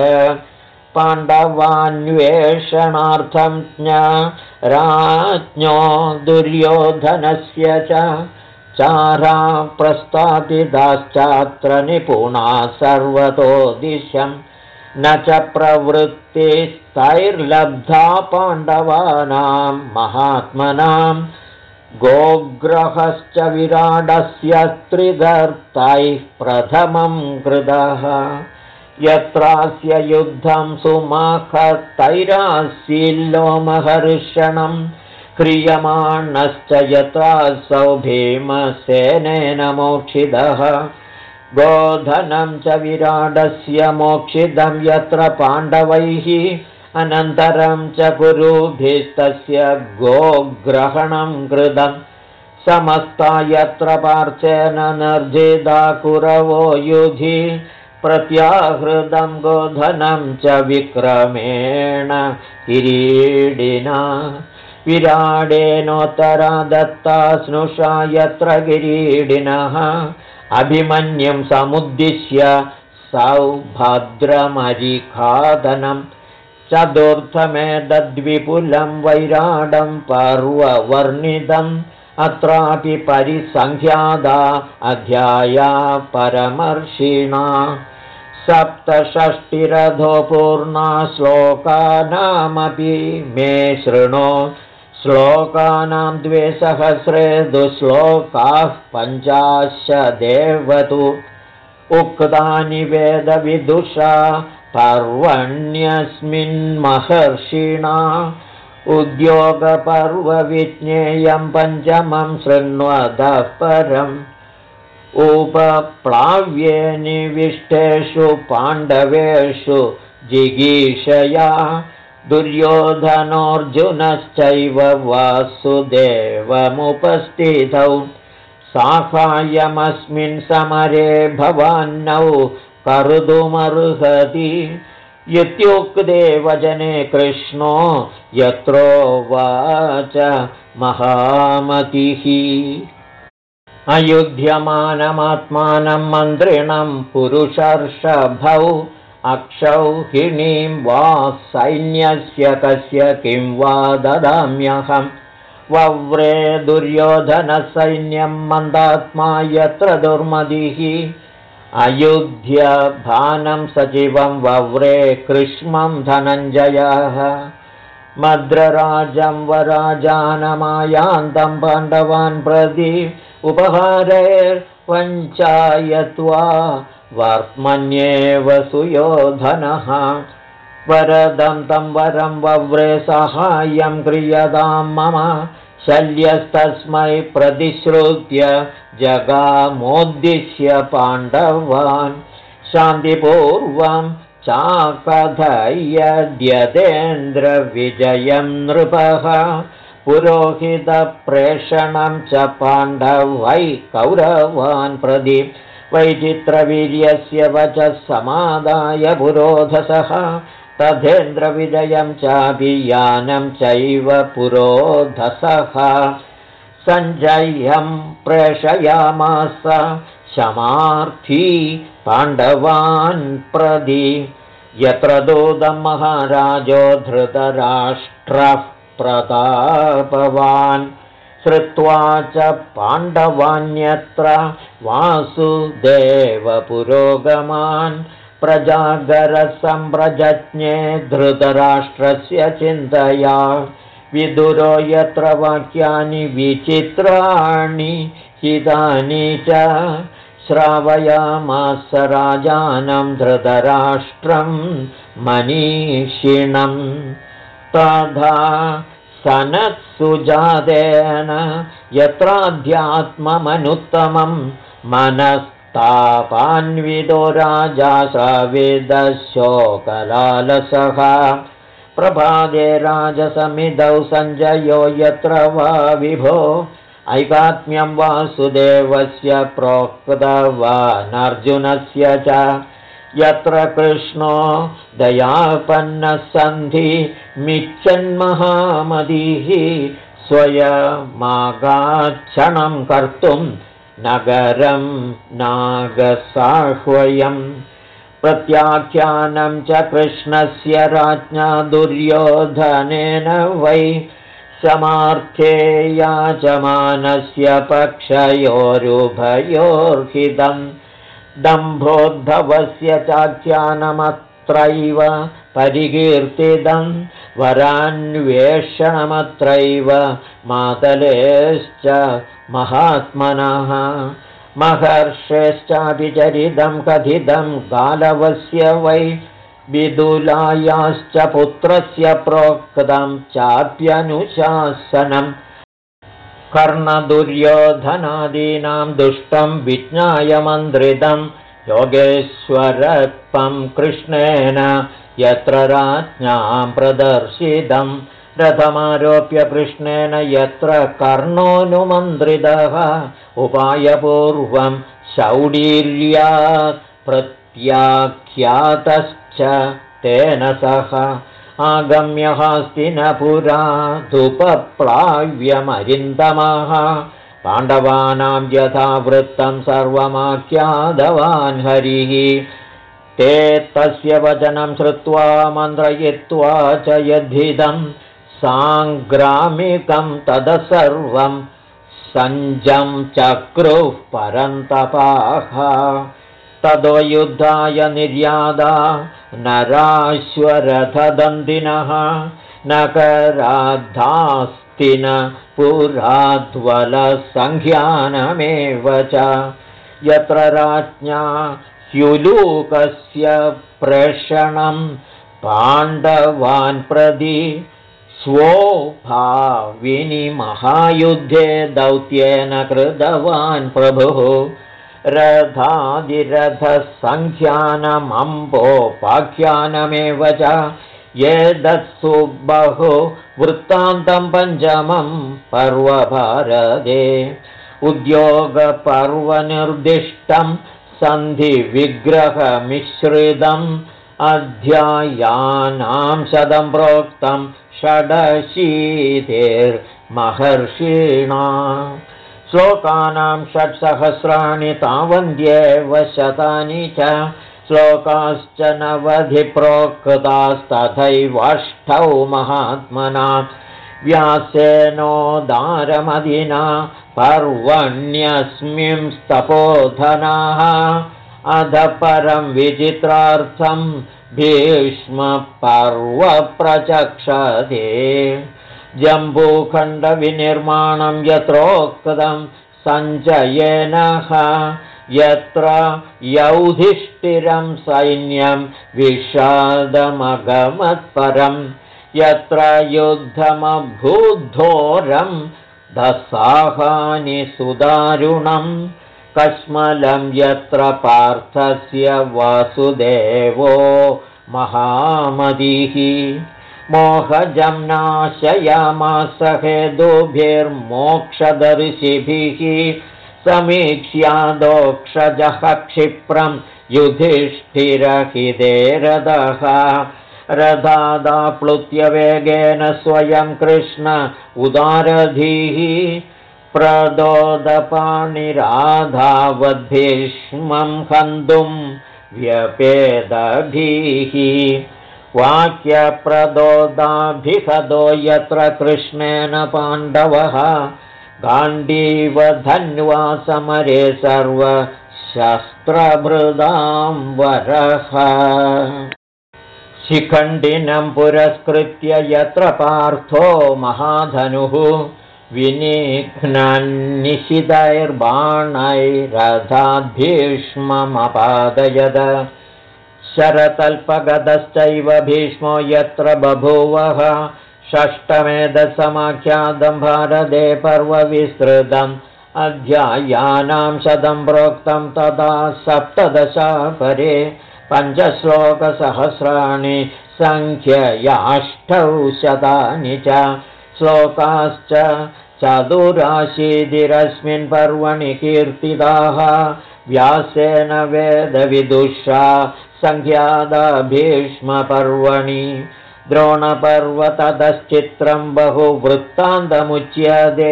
पाण्डवान्वेषणार्थं राज्ञो दुर्योधनस्य च चारा प्रस्तापिताश्चात्र निपुणा सर्वतो दिशं न च प्रवृत्तिस्तैर्लब्धा पाण्डवानां महात्मनां गोग्रहश्च विराडस्य त्रिगर्तैः प्रथमं कृतः यत्रास्य युद्धं सुमखतैरासील्लोमहर्षणं क्रियमाणश्च यत्रासौ भीमसेनेन मोक्षितः गोधनं च विराडस्य मोक्षितं यत्र पाण्डवैः अनन्तरं च कुरुभिस्तस्य गोग्रहणं कृतं समस्ता यत्र पार्थेन निर्जिता कुरवो युधि प्रत्याहृतं गोधनं च विक्रमेण किरीडिना विराडेनोत्तरा दत्ता स्नुषा यत्र किरीडिनः अभिमन्युं समुद्दिश्य सौभद्रमरिखादनं चतुर्थमेतद्विपुलं वैराडं पर्ववर्णितम् अत्रापि परिसङ्ख्यादा अध्याया परमर्षिणा 67 पूर्णा श्लोकानामपि मे शृणु श्लोकानां 200 दुश्लोकाः 50 तु उक्तानि वेदविदुषा पर्वण्यस्मिन्महर्षिणा उद्योगपर्वविज्ञेयं पञ्चमं शृण्वतः परम् उपप्लाव्ये निविष्टेषु पाण्डवेषु जिगीषया दुर्योधनोऽर्जुनश्चैव वासुदेवमुपस्थितौ साहाय्यमस्मिन् समरे भवान्नौ कर्तुमर्हति इत्युक्ते वचने कृष्णो यत्रोवाच महामतिः अयुध्यमानमात्मानं मन्त्रिणं पुरुषर्षभौ अक्षौहिणीं वा सैन्यस्य कस्य किं वा ददाम्यहं वव्रे दुर्योधनसैन्यं मन्दात्मा यत्र दुर्मदिः अयुध्यभानं सचिवं वव्रे कृष्मं धनञ्जयः मद्रराजं वराजानमायान्तं पाण्डवान् प्रति उपहारैर्वञ्चायत्वा वर्त्मन्येव सुयोधनः वरदं तं वरं वव्रे साहाय्यं क्रियतां मम शल्यस्तस्मै प्रतिश्रुत्य जगामोद्दिश्य पाण्डवान् शान्तिपूर्वं चाकथयद्यतेन्द्रविजयं नृपः पुरोहितप्रेषणं च पाण्डवै कौरवान् प्रति वैचित्रवीर्यस्य वचः समादाय पुरोधसः तथेन्द्रविजयं चाभियानं चैव पुरोधसः सञ्जयं प्रेषयामास शमार्थी पाण्डवान् प्रति यत्र दूतं महाराजो धृतराष्ट्रः प्रतापवान् श्रुत्वा च पाण्डवान्यत्र वासुदेवपुरोगमान् प्रजागरसम्प्रजज्ञे धृतराष्ट्रस्य चिन्तया विदुरो यत्र वाक्यानि विचित्राणि हितानि च श्रावयामास राजानं धृतराष्ट्रं मनीषिणं तथा सनत्सुजातेन यत्राध्यात्ममनुत्तमं मनस्तापान्विदो राजा सविदशोकलालसः प्रभाते राजसमिदौ सञ्जयो यत्र वा विभो ऐकात्म्यं वासुदेवस्य प्रोक्तवानर्जुनस्य च यत्र कृष्णो दयापन्नः सन्धि मिच्छन्महामतिः स्वयमागाच्छनं कर्तुं नगरं नागसाह्वयम् प्रत्याख्यानं च कृष्णस्य राज्ञा दुर्योधनेन वै समार्थे याचमानस्य पक्षयोरुभयोर्हितं दम्भोद्भवस्य चाख्यानमत्रैव परिकीर्तितं वरान्वेषणमत्रैव मातलेश्च महात्मनः महर्षेश्चाभिचरितं कथितं गालवस्य वै विदुलायाश्च पुत्रस्य प्रोक्तं चाप्यनुशासनम् कर्णदुर्योधनादीनां दुष्टं विज्ञाय मन्त्रितं योगेश्वरत्वं कृष्णेन यत्र राज्ञां प्रदर्शितं रथमारोप्य कृष्णेन यत्र कर्णोऽनुमन्त्रितः उपायपूर्वं शौडीर्यात् प्रत्याख्यातश्च तेन सह आगम्य हस्तिनपुरादुपप्लाव्यमरिन्दमः पाण्डवानां यथावृत्तं सर्वमाख्यातवान् हरिः ते तस्य वचनं श्रुत्वा मन्त्रयित्वा च यद्धितं साङ्ग्रामिकं ततः सर्वं सञ्जं चक्रुः परन्तपाः ततो युद्धाय निर्यादा नराश्वरथदन्दिनः नकराद्धास्तथा स्थिन पुराध्वलसङ्ख्यानमेव च यत्र राज्ञा ह्युलूकस्य प्रेषणं पाण्डवान् प्रति स्वोभाविनि महायुद्धे दौत्येन कृतवान् प्रभुः रथादिरथसङ्ख्यानमम्बोपाख्यानमेव च एतत्सु बहु वृत्तान्तं पञ्चमं पर्वभारते उद्योगपर्वनिर्दिष्टं सन्धिविग्रहमिश्रितम् अध्यायानां शतं प्रोक्तं षडशीतिर्महर्षिणा श्लोकानां 6,000 तावन्त्येव शतानि च श्लोकाश्च 90 प्रोक्तास्तथैवाष्टौ महात्मना व्यासेनोदारमदिना पर्वण्यस्मिंस्तपोधनाः अध परं विचित्रार्थं भीष्मपर्व प्रचक्षते जम्बूखण्डविनिर्माणं यत्रोक्तं सञ्जयेनः यत्र यौधिष्ठिरं सैन्यं विषादमगमत्परं यत्र युद्धमभूद्धोरं दसाहानि सुदारुणं कश्मलं यत्र पार्थस्य वासुदेवो महामतिः मोहजं नाशयामास हेतुभिर्मोक्षदर्शिभिः समीक्ष्यादोक्षजः क्षिप्रं युधिष्ठिरहितेरदः रथादाप्लुत्य वेगेन स्वयं कृष्ण उदारधीः प्रदोदपाणिराधावद्भीष्मं हन्तुं व्यपेदभिः वाक्यप्रदोदाभिहतो यत्र कृष्णेन पाण्डवः गाण्डीवधन्वा समरे सर्वशस्त्रभृदां वरः शिखण्डिनं पुरस्कृत्य यत्र पार्थो महाधनुः विनिघ्नन्निशितैर्बाणैरथाद्भीष्ममपादयद शरतल्पगतश्चैव भीष्मो यत्र बभूवः षष्ठमेधसमाख्यातं भारते पर्वविस्तृतम् अध्यायानां शतं प्रोक्तं तदा 17 परे 5 श्लोकसहस्राणि सङ्ख्ययाष्टौ शतानि च श्लोकाश्च 84 पर्वणि कीर्तिताः व्यासेन वेदविदुषा सङ्ख्याता भीष्मपर्वणि द्रोणपर्वततश्चित्रं बहुवृत्तान्तमुच्यते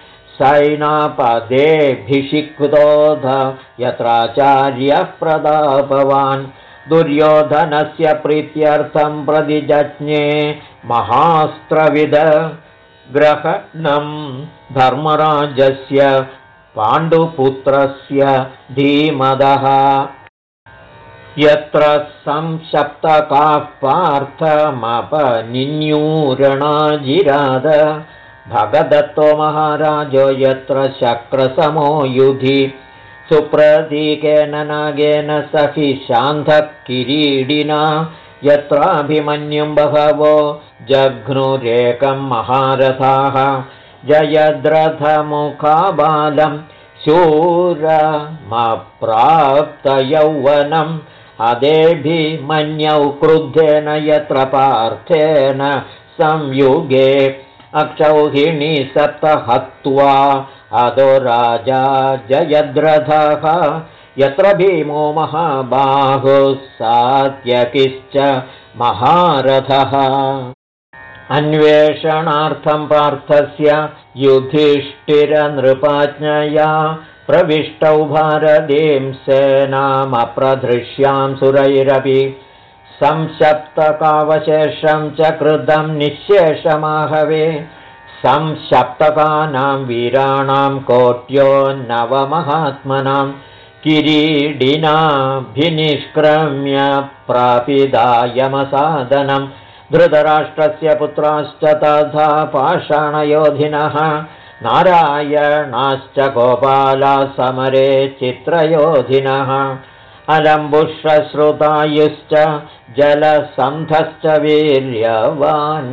सैनापदेभिषिक्तोऽथ यत्राचार्यः प्रतापवान् दुर्योधनस्य प्रीत्यर्थं प्रतिजज्ञे महास्त्रविद ग्रहणं धर्मराजस्य पाण्डुपुत्रस्य धीमदः यत्र संसप्तकाः पार्थमपनिन्यूरणाजिराद भगदत्तो महाराजो यत्र शक्रसमो युधि सुप्रतीकेन नागेन सखि शान्धः किरीडिना यत्राभिमन्युं बहवो जघ्नुरेकं महारथाः जयद्रथमुखाबालं शूरमप्राप्तयौवनम् अदेभिमन्यौ क्रुद्धेन यत्र पार्थेन संयुगे अक्षौहिणी सप्तहत्वा अदो राजा जयद्रथः यत्र भीमो महाबाहुः सात्यकिश्च महारथः अन्वेषणार्थं पार्थस्य युधिष्ठिरनृपाज्ञया प्रविष्टौ भारतीं सेनामप्रधृष्यां सुरैरपि संसप्तकावशेषं च कृतं निःशेषमाहवे संसप्तकानां वीराणां कोट्यो नवमहात्मनां किरीडिनाभिनिष्क्रम्य प्रापिदायमसादनं धृतराष्ट्रस्य पुत्राश्च तथा पाषाणयोधिनः नारायणाश्च गोपालाः समरे चित्रयोधिनः अलम्बुश्रश्रुतायुश्च जलसन्धश्च वीर्यवान्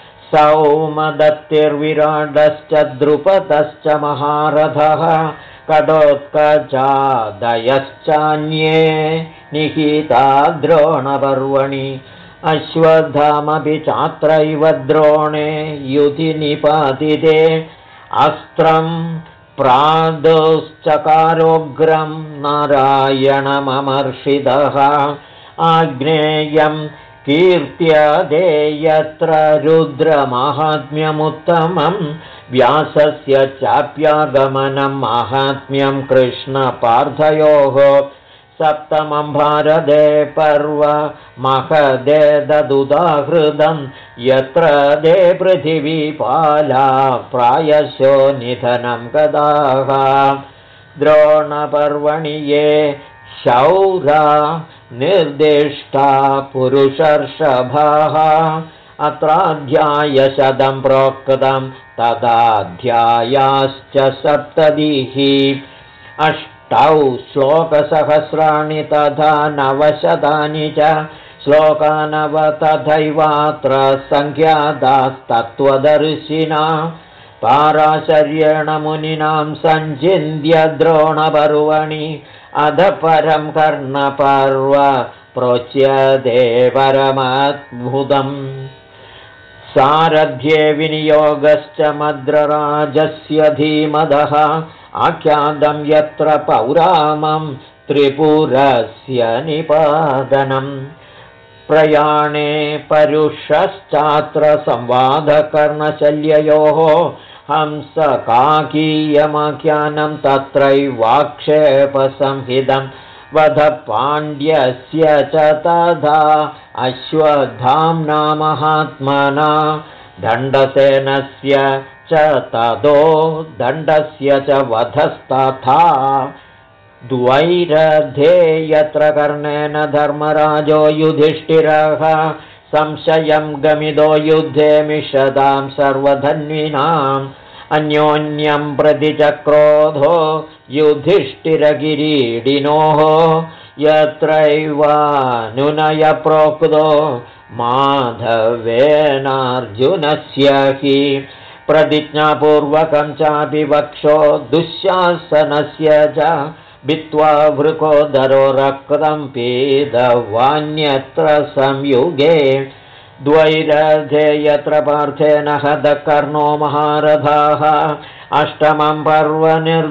सौमदत्तिर्विराडश्च द्रुपदश्च महारथः कडोत्कचादयश्चान्ये निहिता द्रोणपर्वणि अश्वत्थामपि चात्रैव द्रोणे युधि निपातिते अस्त्रं प्रादुश्चकारोग्रं नारायणममर्षितः आग्नेयं कीर्त्यदे यत्र रुद्रमाहात्म्यमुत्तमं व्यासस्य चाप्यागमनं माहात्म्यं कृष्णपार्थयोः सप्तमं भारते पर्व महदे ददुदाहृदं यत्र दे पृथिवीपाला प्रायशो निधनं गदाः द्रोणपर्वणि ये शौरा निर्दिष्टा पुरुषर्षभाः अत्राध्यायशतं प्रोक्तं तदाध्यायाश्च सप्ततिः अष्टौ श्लोकसहस्राणि तथा नवशतानि च श्लोकानव तथैवात्र सङ्ख्यातास्तत्त्वदर्शिना पाराशर्येण मुनिनां सञ्चिन्त्य द्रोणपर्वणि अध परं कर्णपर्व प्रोच्यते परमद्भुतम् सारथ्ये विनियोगश्च मद्रराजस्य धीमदः आख्यातं यत्र पौरामं त्रिपुरस्य निपादनम् प्रयाणे परुषश्चात्र संवादकर्णशल्ययोः हंसकाकीयमाख्यानं तत्रैवाक्षेपसंहितं वधपाण्ड्यस्य च तथा अश्वत्थाम्ना महात्मना दण्डसेनस्य च ततो दण्डस्य च वधस्तथा द्वैरथे यत्र कर्णेन धर्मराजो युधिष्ठिरः संशयं गमिदो युद्धे मिषदां सर्वधन्विनाम् अन्योन्यं प्रति चक्रोधो युधिष्ठिरगिरीडिनोः यत्रैवानुनय प्रोक्तो माधवेनार्जुनस्य हि प्रतिज्ञापूर्वकं चापि वक्षो दुःशासनस्य च भित्त्वा वृकोदरो रक्तं पीदवान्यत्र संयुगे द्वैरथे यत्र पार्थेन हतकर्णो महारथाः अष्टमं पर्व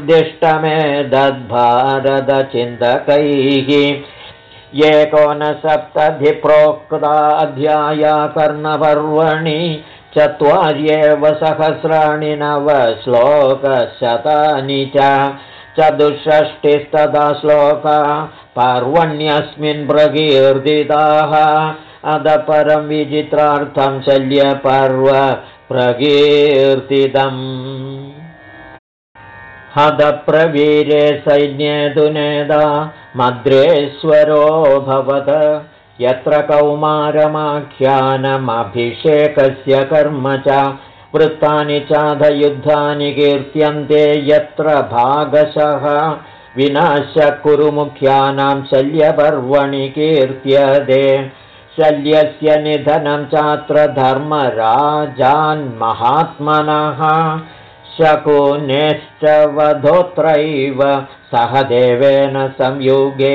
निर्दिष्टमेतद्भारतचिन्तकैः एकोनसप्तति प्रोक्ता अध्याया कर्णपर्वणि चत्वार्येव सहस्राणि नव श्लोकशतानि च चतुष्षष्टिस्तथा श्लोका पर्वण्यस्मिन् प्रकीर्तिताः अध परं विचित्रार्थं शल्यपर्व प्रकीर्तितम् हतप्रवीरे सैन्ये तु नेता मद्रेश्वरोऽभवत् यत्र कौमारमाख्यानमभिषेकस्य कर्म च वृत्तानि चाधयुद्धानि कीर्त्यन्ते यत्र भागशः विनाशकुरुमुख्यानां शल्यपर्वणि कीर्त्यते शल्यस्य निधनं चात्र धर्मराजान्महात्मनः शकुनेश्च वधोत्रैव सहदेवेन संयुगे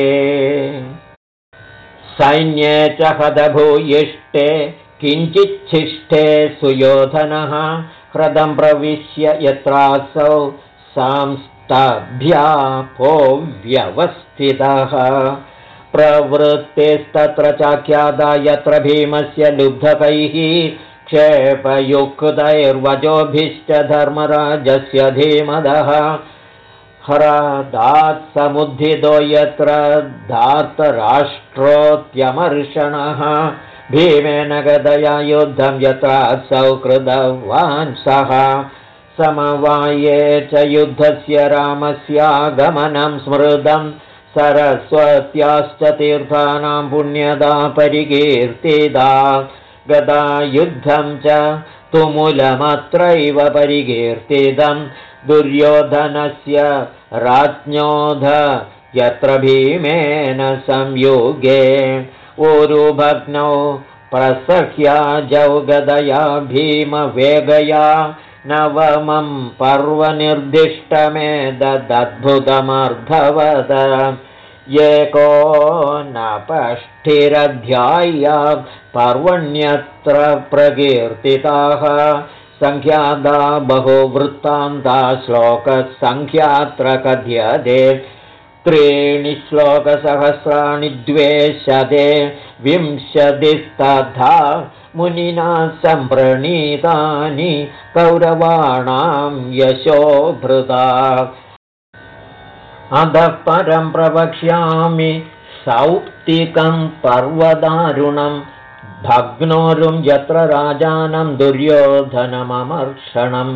सैन्ये च हतभूयिष्ठे किञ्चिच्छिष्टे सुयोधनः ह्रदं प्रविश्य यत्रासौ संस्तभ्यापोऽव्यवस्थितः प्रवृत्तिस्तत्र चाख्याता यत्र भीमस्य लुब्धकैः क्षेपयुक्तैर्वचोभिश्च धर्मराजस्य धीमदः ह्रदात् समुद्धितो यत्र धार्तराष्ट्रोऽत्यमर्षणः भीमेन गदया युद्धं यत्रासौ कृतवान् सः समवाये च युद्धस्य रामस्यागमनं स्मृतं सरस्वत्याश्च तीर्थानां पुण्यदा परिकीर्तिता गदायुद्धं च तुमुलमत्रैव परिकीर्तितं दुर्योधनस्य राज्ञोध यत्र भीमेन संयुगे ऊरुभग्नौ प्रसह्याजौ गदया भीमवेगया नवमं पर्वनिर्दिष्टमेतदद्भुतमर्धवद एकोनपष्टिरध्याय्या पर्वण्यत्र प्रकीर्तिताः संख्यादा बहुवृत्तान्ता श्लोकसंख्यात्र कथ्यते त्रीणि श्लोकसहस्राणि 200 विंशतिस्तथा मुनिना सम्प्रणीतानि कौरवाणां यशोभृता अधः परं प्रवक्ष्यामि सौप्तिकं पर्वदारुणं भग्नोरुं यत्र राजानं दुर्योधनममर्षणम्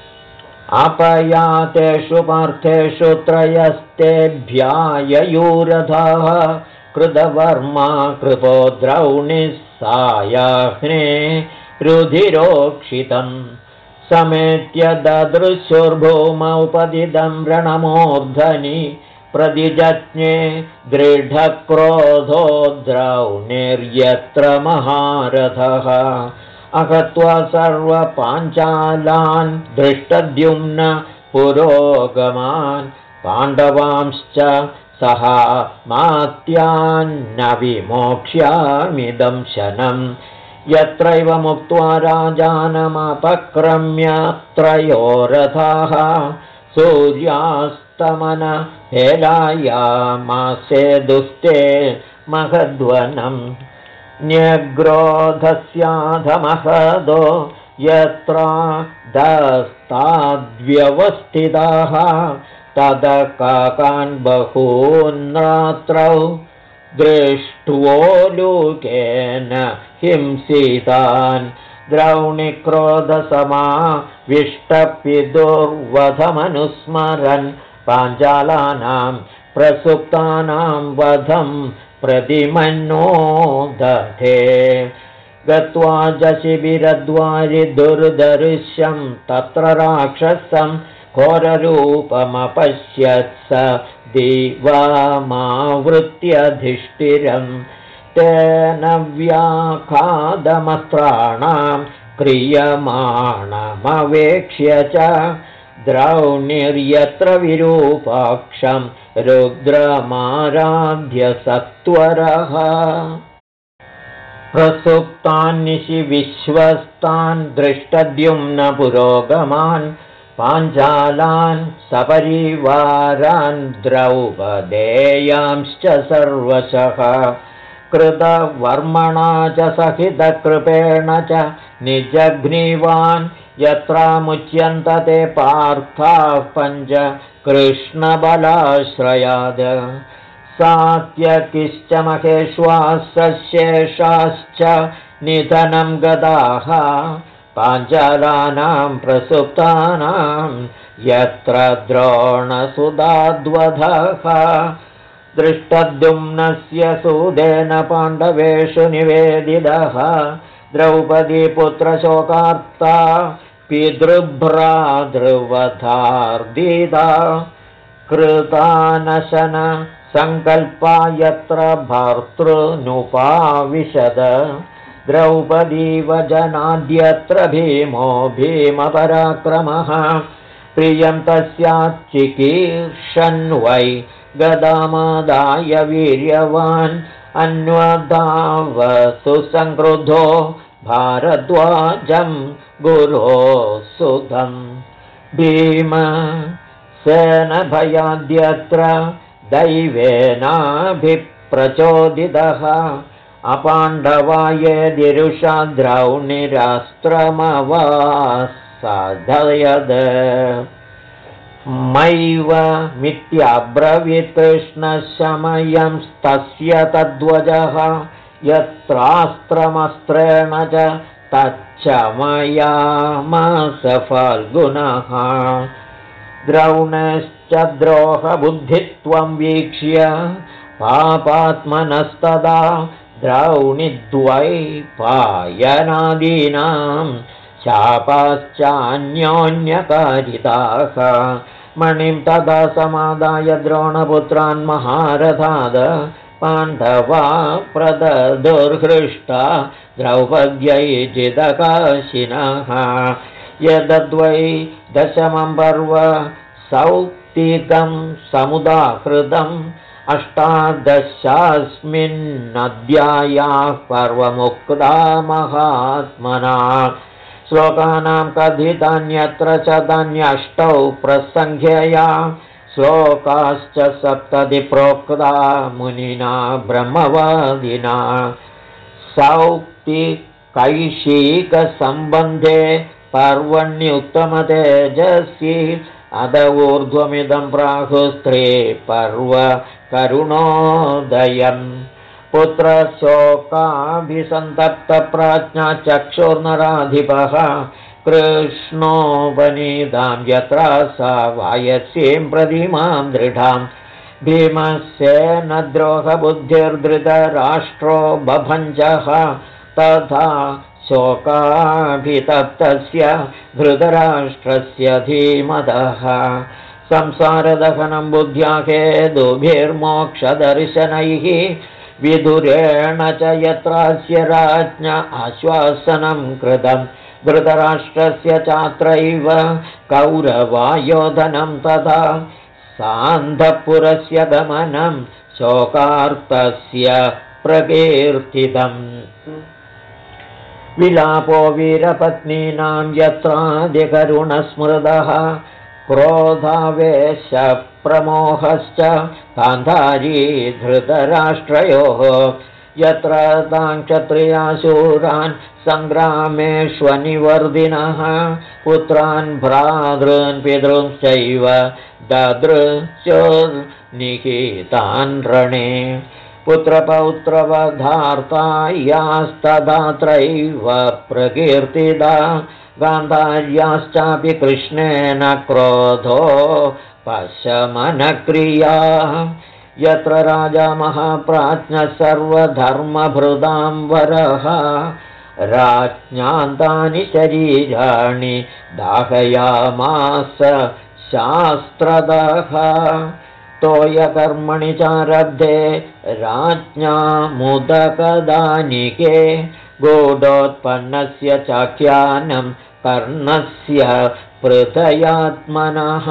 अपयातेषु पार्थेषु त्रयस्तेभ्याययूरथाः कृतवर्मा कृपो द्रौणिः सायाह्ने रुधिरोक्षितम् समेत्य ददृशुर्भूमौ पतितं रणमूर्धनि प्रतिजज्ञे दृढक्रोधो द्रौणिर्यत्र महारथः अहत्वा सर्वपाञ्चालान् दृष्टद्युम्न पुरोगमान् पाण्डवांश्च सह मात्यान्न विमोक्ष्यामिदं शनम् यत्रैव मुक्त्वा राजानमपक्रम्य त्रयोरथाः सूर्यास्तमन हेलायामासे दुस्ते महद्वनम् न्यग्रोधस्याधमहदो यत्र दस्ताद्व्यवस्थिताः तदकाकान् बहून्रात्रौ दृष्ट्वोलूकेन हिंसितान् द्रौणिक्रोधसमाविष्टपितुर्वधमनुस्मरन् पाञ्चालानां प्रसुप्तानां वधं प्रतिमन्नो दधे गत्वा जशिबिरद्वारि दुर्दर्शं तत्र राक्षसं घोररूपमपश्यत् स दिवामावृत्यधिष्ठिरम् तेन व्याखादमस्त्राणां क्रियमाणमवेक्ष्य च द्रौणिर्यत्र विरूपाक्षं रुद्रमाराध्य सत्वरः प्रसुप्तान् निशि विश्वस्तान् दृष्टद्युम्न पुरोगमान् पाञ्चालान् सपरिवारान् द्रौपदेयांश्च सर्वशः कृतवर्मणा च सहितकृपेण च निजग्नीवान् यत्रामुच्यन्त ते पार्थाः पञ्च कृष्णबलाश्रयाद सात्यकिश्च महेश्वासशेषाश्च निधनं गदाः पाञ्चालानां प्रसुप्तानां यत्र द्रोणसुदाद्वधः दृष्टद्युम्नस्य सूदेन पाण्डवेषु निवेदितः द्रौपदीपुत्रशोकार्ता पितृभ्रातृवधार्दिता कृतानशन सङ्कल्पा यत्र भर्तृनुपाविशद द्रौपदीवजनाद्यत्र भीमो भीमपराक्रमः प्रियं तस्याच्चिकीर्षन् वै गदामादाय वीर्यवान् अन्वधावसु संक्रुद्धो भारद्वाजं गुरोः सुतम् भीमसेनभयाद्यत्र दैवेनाभिप्रचोदितः अपाण्डवायेदिरुषा द्रौणिरास्त्रमवासधयद मैव मिथ्याब्रवीत् कृष्णशमयंस्तस्य तद्वजः यत्रास्त्रमस्त्रेण च तच्चमयामास फाल्गुनः द्रौणश्च द्रोहबुद्धित्वं वीक्ष्य पापात्मनस्तदा द्रौणिद्वैपायनादीनां शापाश्चान्योन्यकारिताः मणिं तदा समादाय द्रोणपुत्रान् महारथाद पाण्डवा प्रददुर्हृष्टा द्रौपद्यै जिदकाशिनः यद्वै दशमं पर्व सौक्तिकं समुदाहृतम् अष्टादशास्मिन्नध्यायाः पर्वमुक्ता महात्मना श्लोकानां कथितान्यत्र च तान्यष्टौ प्रसङ्ख्यया श्लोकाश्च 70 प्रोक्ता मुनिना ब्रह्मवादिना सौक्तिकैशिकसम्बन्धे पर्वण्युत्तमतेजस्वी अद ऊर्ध्वमिदं प्राहुस्त्रे पर्व करुणोदयम् पुत्रशोकाभिसन्तप्तप्राज्ञा चक्षुर्नराधिपः कृष्णोपनीतां यत्र सा वायस्यीं प्रतिमां दृढां भीमसेनद्रोहबुद्धिर्धृतराष्ट्रो बभञ्जः तथा शोकाभितप्तस्य धृतराष्ट्रस्य धीमतः संसारदहनं बुद्ध्या हेतुभिर्मोक्षदर्शनैः विदुरेण च यत्रास्य राज्ञ आश्वासनं कृतं धृतराष्ट्रस्य चात्रैव कौरवायोधनं तथा सान्धपुरस्य गमनं शोकार्तस्य प्रकीर्तितम् विलापो वीरपत्नीनां यत्रादिकरुणस्मृतः क्रोधावेशप्रमोहश्च गान्धारी धृतराष्ट्रयोः यत्र तां क्षत्रियाशूरान् सङ्ग्रामेष्वनिवर्दिनः पुत्रान् भ्रातॄन् पितॄंश्चैव ददृशुर्निहितान् रणे पुत्रपौत्रवधार्तायास्तदात्रैव प्रकीर्तिता गान्धार्याश्चापि कृष्णेन क्रोधो पशमनक्रिया यत्र राजा महाप्राज्ञः सर्वधर्मभृदां वरः राज्ञान्तानि शरीराणि दाहयामास शास्त्रदः तोयकर्मणि चारब्धे राज्ञा मुदकदानिके गूढोत्पन्नस्य चाख्यानं कर्णस्य पृथयात्मनः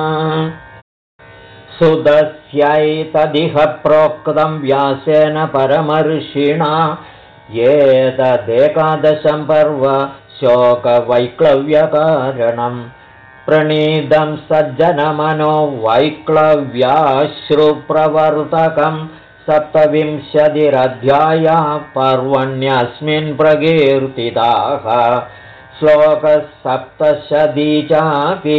सुदस्यैतदिह प्रोक्तं व्यासेन परमर्षिणा एतदेकादशं पर्व शोकवैक्लव्यकारणम् प्रणीतं सज्जनमनो वैक्लव्याश्रुप्रवर्तकं 27 पर्वण्यस्मिन् प्रकीर्तिताः श्लोकसप्तशती चापि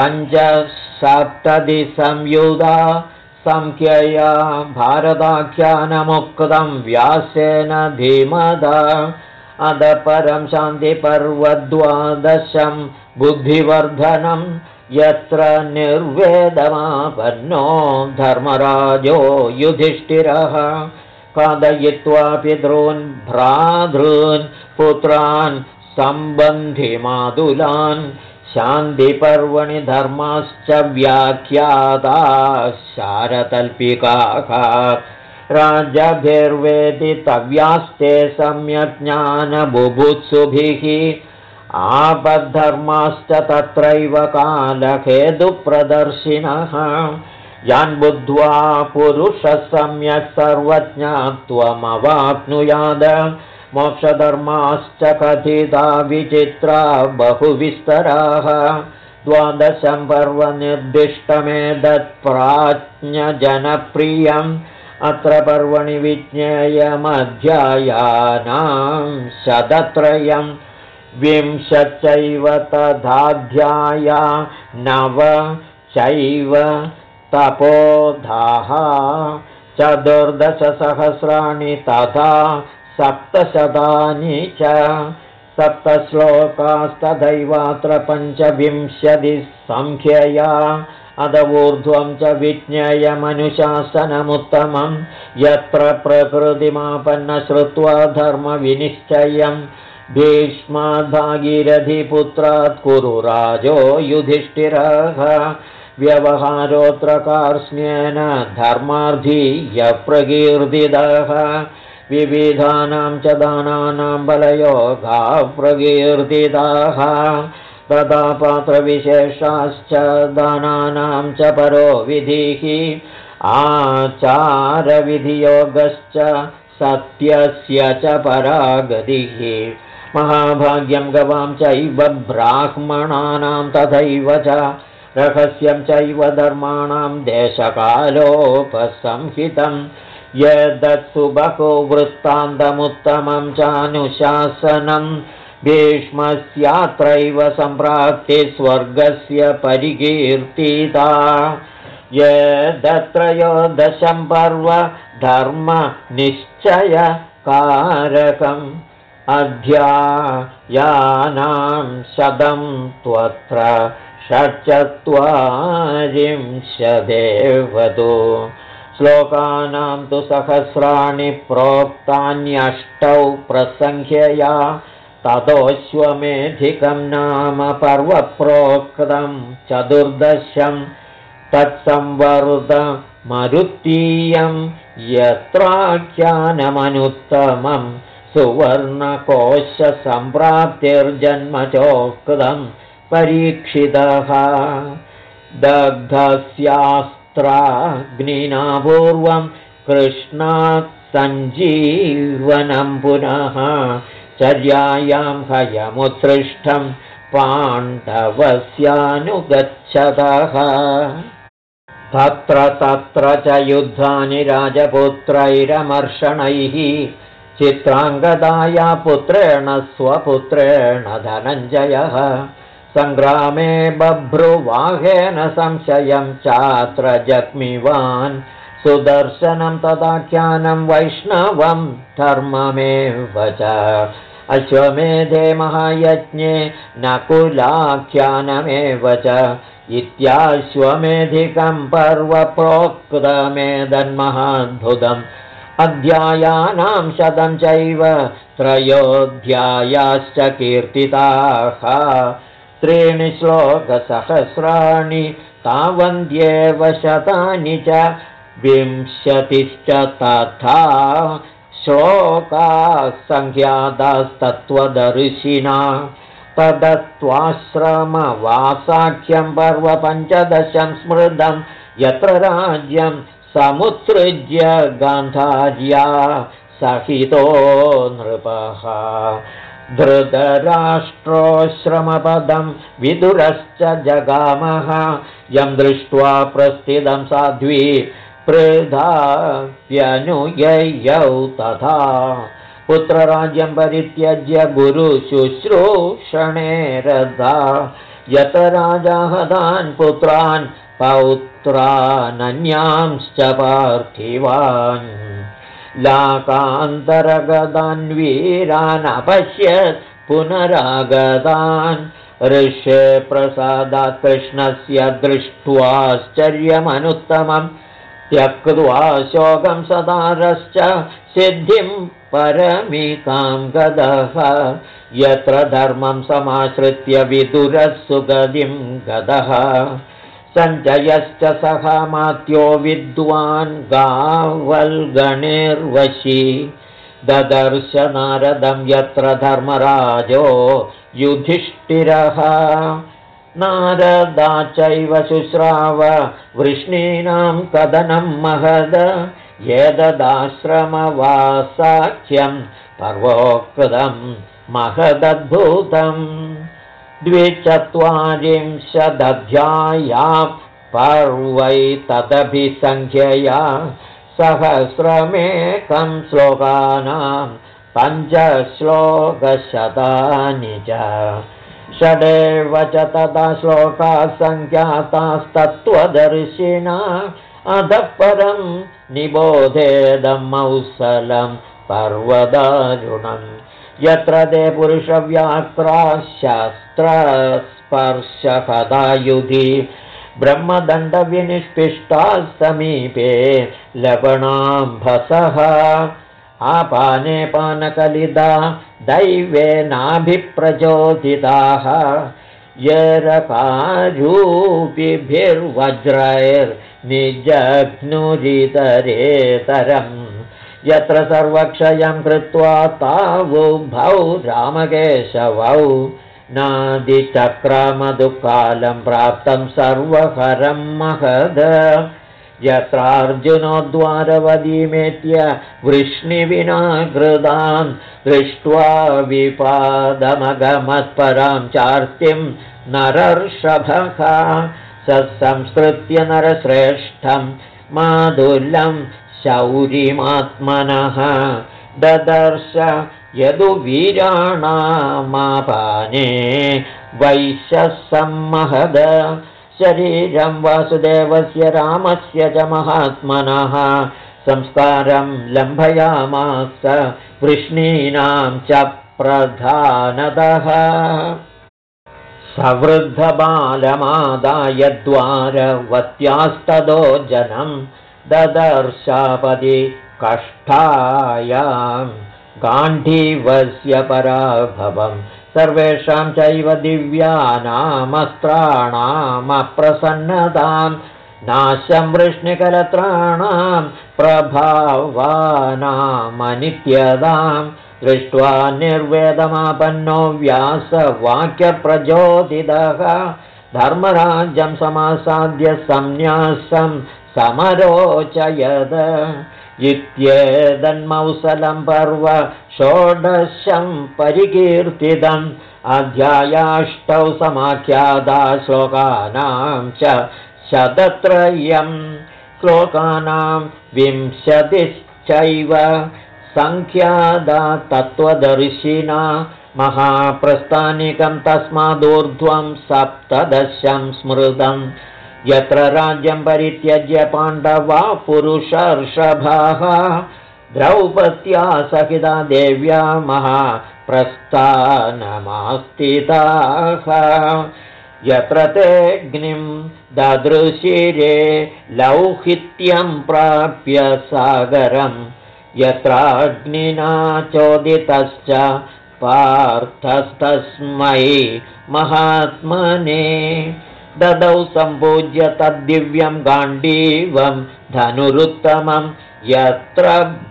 570 संयुधा संख्यया भारताख्यानमुक्तं व्यासेन धीमदा अद परं शान्तिपर्वद्वादशं बुद्धिवर्धनं यत्र निर्वेदमापन्नो धर्मराजो युधिष्ठिरः खादयित्वा पितॄन् भ्रातॄन् पुत्रान् सम्बन्धिमातुलान् शान्तिपर्वणि धर्माश्च व्याख्याताः शारतल्पिकाः राजभिर्वेदितव्यास्ते सम्यक् ज्ञानबुभुत्सुभिः आपद्धर्माश्च तत्रैव कालहेतुप्रदर्शिनः यान् बुद्ध्वा पुरुषः सम्यक् सर्वज्ञत्वमवाप्नुयाद मोक्षधर्माश्च कथिता विचित्रा बहुविस्तराः 12 पर्वनिर्दिष्टमेतत्प्राज्ञजनप्रियम् अत्र पर्वणि विज्ञेयमध्यायानां 103 20 तथाध्याया 9 चैव तपोधाः 14 सहस्राणि तथा 700 च 7 श्लोकास्तथैवात्र 25 संख्यया अदवूर्ध्वं च विज्ञेयमनुशासनमुत्तमं यत्र प्रकृतिमापन्न श्रुत्वा धर्मविनिश्चयं भीष्माद्भागीरथिपुत्रात् कुरु राजो युधिष्ठिरः व्यवहारोऽत्र कार्ष्ण्येन धर्मार्थी यः प्रकीर्तितः विविधानां च दानानां बलयोगाः प्रकीर्तिताः तथा पात्रविशेषाश्च दानानां च परो विधिः आचारविधियोगश्च सत्यस्य च परागतिः महाभाग्यं गवां चैव ब्राह्मणानां तथैव च रहस्यं चैव धर्माणां देशकालोपसंहितं यदत्सु बहु वृत्तान्तमुत्तमं चानुशासनं भीष्मस्यात्रैव सम्प्राप्ति स्वर्गस्य परिकीर्तिता यदत्रयोदशं पर्व धर्मनिश्चयकारकम् अध्यायानां 100 त्वत्र षट्चत्वारिंशदेवतो श्लोकानां तु सहस्राणि प्रोक्तान्यष्टौ प्रसङ्ख्यया ततोऽश्वमेधिकं नाम पर्वप्रोक्तं 14 तत्संवर्धमरुत्तीयं यत्राख्यानमनुत्तमं सुवर्णकोशसम्प्राप्तिर्जन्म चोक्तं परीक्षितः दग्धस्यास्त्राग्निना पूर्वं कृष्णात् सञ्जीवनं पुनः चर्यायां हयमुत्सृष्टं पाण्डवस्यानुगच्छतः तत्र च युद्धानि राजपुत्रैरमर्षणैः चित्राङ्गदाया पुत्रेण स्वपुत्रेण धनञ्जयः सङ्ग्रामे बभ्रुवाहेन संशयं चात्र जग्मिवान् सुदर्शनं तदाख्यानं वैष्णवं धर्ममेव च अश्वमेधे महायज्ञे नकुलाख्यानमेव च इत्याश्वमेधिकं पर्व प्रोक्तमेदन्महाद्भुतम् अध्यायानां 100 चैव त्रयोऽध्यायाश्च कीर्तिताः 3 श्लोकसहस्राणि तावन्त्येव शतानि च 20 तथा श्लोकाः सङ्ख्यातास्तत्त्वदर्शिना तदत्वाश्रमवासाख्यं पर्व 15 स्मृतं यत्र राज्यं समुत्सृज्य गान्धार्या सहितो नृपः धृतराष्ट्रोश्रमपदं विदुरश्च जगामः यं दृष्ट्वा प्रस्थितं साध्वी प्रेधाप्यनुययौ तथा पुत्रराज्यं परित्यज्य गुरुशुश्रूषणे रता यत राजा हतान् पुत्रान् पौत्रानन्यांश्च पार्थिवान् लाकान्तरगतान् वीरान् अपश्यत् पुनरागतान् ऋषे प्रसादात् कृष्णस्य दृष्ट्वाश्चर्यमनुत्तमं त्यक्त्वा शोकं सदारश्च सिद्धिं परमिकां गतः यत्र धर्मं समाश्रित्य विदुरः सुगतिं गतः सञ्जयश्च सह मात्यो विद्वान् गावल्गणैर्वशी ददर्श नारदं यत्र धर्मराजो युधिष्ठिरः नारदा चैव शुश्राव वृष्णीनां कदनं महद एतदाश्रमवासाख्यं पर्वोक्तं महदद्भुतम् 42 पर्वैतदभिसङ्ख्यया सहस्रमेकं श्लोकानां 5 श्लोकशतानि च षडेव च तथा श्लोकाः सङ्ख्यातास्तत्त्वदर्शिना अधः परं निबोधेदमौसलं पर्वदारुणम् यत्र ते पुरुषव्याक्रा शस्त्रस्पर्शकदायुधि ब्रह्मदण्डविनिष्पिष्टाः समीपे लवणाम्भसः आपाने पानकलिदा दैवेनाभिप्रचोदिताः यरकारूपिभिर्वज्रैर्निजघ्नुरितरेतरम् यत्र सर्वक्षयं कृत्वा तावुभौ रामकेशवौ नादिचक्रमदुःकालं प्राप्तं सर्वहरं महद यत्रार्जुनोद्वारवदीमेत्य वृष्णिविनाकृतां दृष्ट्वा विपादमगमत्परां चार्तिं नरर्षभः स संस्कृत्य नरश्रेष्ठं माधुल्यं शौरिमात्मनः ददर्श यदुवीराणामापाने वैश्यसम्महद शरीरं वासुदेवस्य रामस्य च महात्मनः संस्कारं लम्भयामास वृष्णीनां च प्रधानतः सवृद्धबालमादाय द्वारवत्यास्तदो जनं ददर्शापदि कष्टायां गाण्डीवस्य पराभवम् सर्वेषां चैव दिव्यानामस्त्राणामप्रसन्नतां नाशं वृष्णिकलत्राणां प्रभावानामनित्यतां दृष्ट्वा निर्वेदमापन्नो व्यासवाक्यप्रचोदितः धर्मराज्यं समासाद्य संन्यासं समरोचयद इत्येतन्मौसलं पर्व षोडशं परिकीर्तितम् अध्यायाष्टौ समाख्याता श्लोकानां च शतत्रयं श्लोकानां 20श्चैव संख्यादा तत्त्वदर्शिना महाप्रस्थानिकं तस्मादूर्ध्वं 17 स्मृतम् यत्र राज्यं परित्यज्य पाण्डवा पुरुषर्षभाः द्रौपद्या सहिता देव्या महाप्रस्थानमास्थिताः यत्र तेऽग्निं ददृशिरे लौहित्यं प्राप्य सागरं यत्राग्निना चोदितश्च पार्थस्तस्मै महात्मने ददौ सम्पूज्य तद्दिव्यं गाण्डीवं धनुरुत्तमं यत्र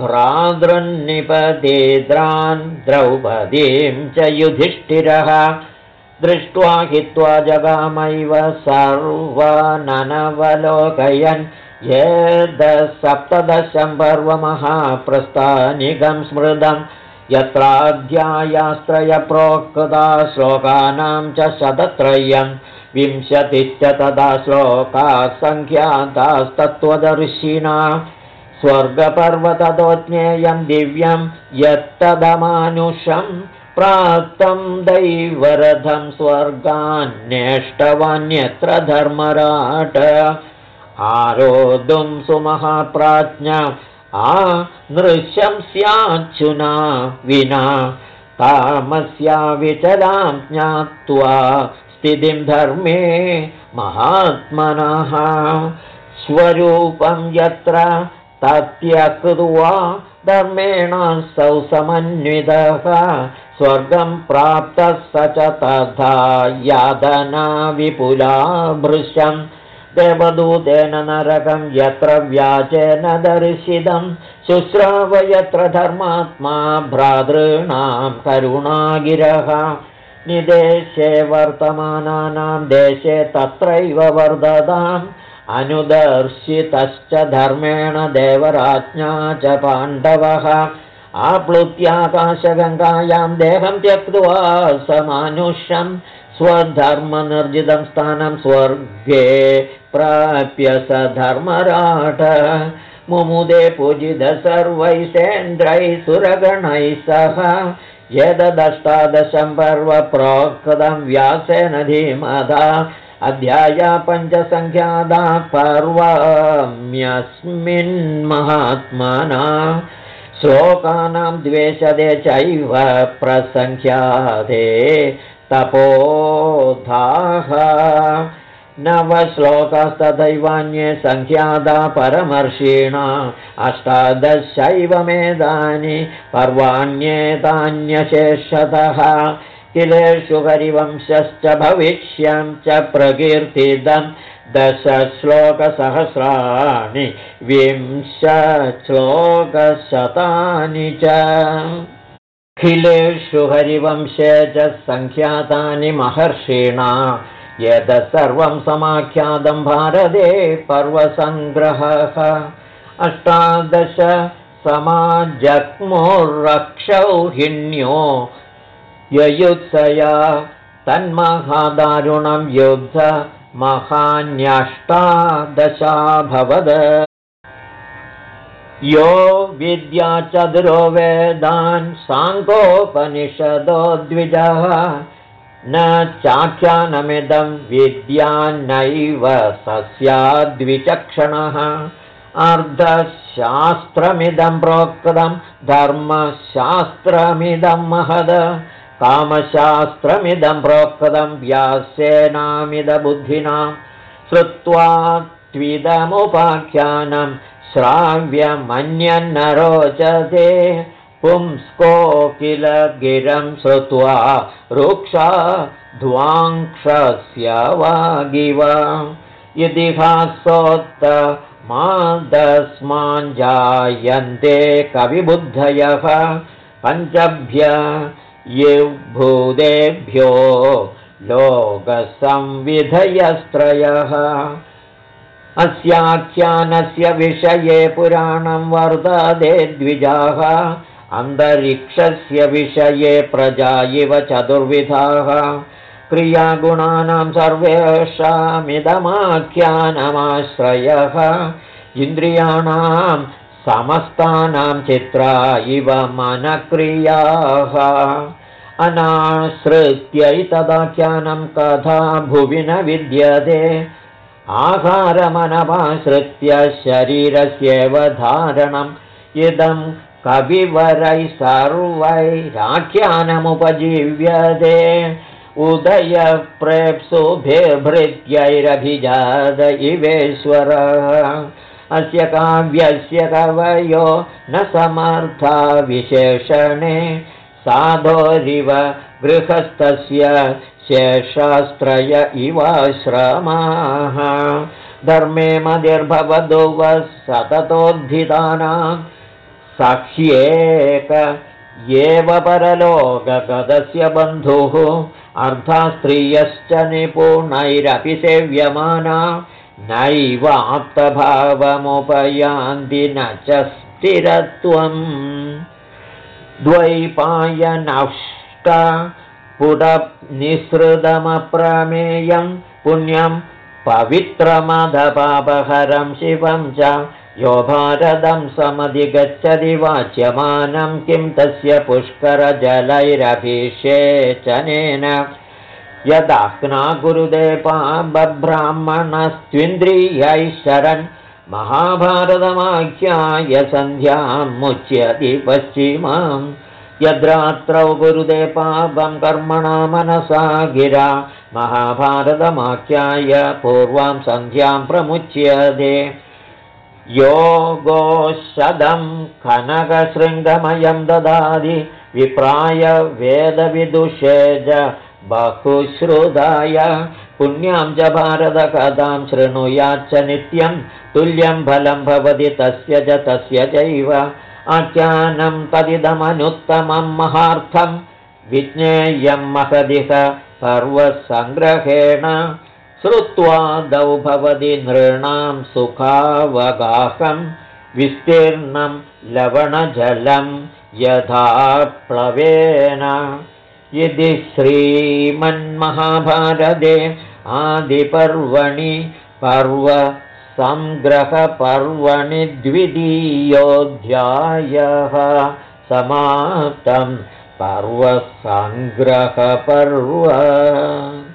भ्रातृन्निपतेद्रान् द्रौपदीं च युधिष्ठिरः दृष्ट्वा हित्वा जगामैव सर्वाननवलोकयन् यद्17 पर्वमहाप्रस्थानिकं स्मृतं यत्राध्यायास्त्रय प्रोक्ता श्लोकानां च शतत्रयम् 20 तदा श्लोकाः संख्यातास्तत्त्वदर्शिना स्वर्गपर्वततो ज्ञेयं दिव्यं यत्तदमानुषं प्राप्तं दैवरथं स्वर्गान्येष्टवान्यत्र धर्मराट आरोद्धुं सुमहाप्राज्ञा नृशंस्याच्युना विना तामस्या विचलां ज्ञात्वा स्थितिं धर्मे महात्मनः स्वरूपं यत्र तत्यक्त्वा धर्मेण सौ समन्वितः स्वर्गं प्राप्तः स च तथा यादना विपुला भृशं देवदूतेन नरकं यत्र व्याजेन दर्शितं शुश्राव यत्र धर्मात्मा भ्रातॄणां करुणागिरः निदेशे वर्तमानानां देशे तत्रैव वर्धताम् अनुदर्शितश्च धर्मेण देवराज्ञा च पाण्डवः आप्लुत्याकाशगङ्गायां देहं त्यक्त्वा समानुष्यं स्वधर्मनिर्जितं स्थानं स्वर्गे प्राप्य स धर्मराट मुमुदे पूजितः सर्वैसेन्द्रैः सुरगणैः सह यदष्टादशं पर्व प्रोक्तं व्यासेन धीमता अध्याया 5 संख्यादा पर्वम्यस्मिन् महात्मना श्लोकानां 200 चैव प्रसंख्याते तपोधाः 9 श्लोकास्तथैवान्ये सङ्ख्याता परमर्षिणा 18 पर्वाण्येतान्यशेषतः किलेषु हरिवंशश्च भविष्यं च प्रकीर्तितं 10 श्लोकसहस्राणि 20 श्लोकशतानि च खिलेषु हरिवंशे च सङ्ख्यातानि महर्षिणा यत् सर्वं समाख्यातं भारते पर्वसङ्ग्रहः 18 समाजग्मुर्रक्षौहिण्यो ययुत्सया तन्महादारुणं युद्ध महान्यष्टादशाभवद यो विद्याचतुरो वेदान् साङ्गोपनिषदो द्विजः न चाख्यानमिदं विद्यान्नैव सस्याद्विचक्षणः अर्धशास्त्रमिदं प्रोक्तं धर्मशास्त्रमिदं महद कामशास्त्रमिदं प्रोक्तं व्यासेनामिदबुद्धिना श्रुत्वा त्विदमुपाख्यानं श्राव्यमन्यन्न रोचते पुंस्को किल गिरं श्रुत्वा रुक्षा ध्वाङ्क्षस्य वागिव इतिहासोत्तमादस्मान् जायन्ते कविबुद्धयः पञ्चभ्य युभूतेभ्यो लोकसंविधयस्त्रयः अस्याख्यानस्य विषये पुराणं वर्तते द्विजाः अन्तरिक्षस्य विषये प्रजा इव चतुर्विधाः क्रियागुणानां सर्वेषामिदमाख्यानमाश्रयः इन्द्रियाणां समस्तानां चित्रा इव मनक्रियाः अनाश्रित्यैतदाख्यानं कथा भुवि न विद्यते आहारमनमाश्रित्य शरीरस्येव धारणम् इदं कविवरैः सर्वैराख्यानमुपजीव्यते उदयप्रेप्सुभिर्भृत्यैरभिजात इवेश्वरः अस्य काव्यस्य कवयो न समर्था विशेषणे साधोरिव गृहस्थस्य शेषास्त्रय इवाश्रमाः धर्मे मतिर्भवदो वः सततोद्धितानां साक्ष्येक एव परलोकगतस्य बन्धुः अर्धास्त्रियश्च निपुणैरपि सेव्यमाना नैवाप्तभावमुपयान्ति न च स्थिरत्वम् द्वैपायनष्ट पुटनिःसृतमप्रमेयं पुण्यं पवित्रमदपापहरं शिवं च यो भारतं समधिगच्छति वाच्यमानं किं तस्य पुष्करजलैरभिषेचनेन यदाह्ना कुरुते पापब्राह्मणस्त्विन्द्रियैः शरन् महाभारतमाख्याय सन्ध्यां मुच्यति पश्चिमां यद्रात्रौ कुरुते पापं कर्मणा मनसा गिरा महाभारतमाख्याय पूर्वां सन्ध्यां प्रमुच्यते योगोषधं कनकशृङ्गमयं ददाति विप्राय वेदविदुषे च बहुश्रुताय पुण्यां च भारतकथां शृणुयाच्च नित्यं तुल्यं फलं भवति तस्य च तस्य चैव आख्यानं तदिदमनुत्तमं महार्थं विज्ञेयं महदिह पर्वसङ्ग्रहेण श्रुत्वादौ भवति नृणां सुखावगाहं विस्तीर्णं लवणजलं यथा प्लवेन इति श्रीमन्महाभारते आदिपर्वणि पर्वसङ्ग्रहपर्वणि द्वितीयोऽध्यायः समाप्तं पर्वसङ्ग्रहपर्व।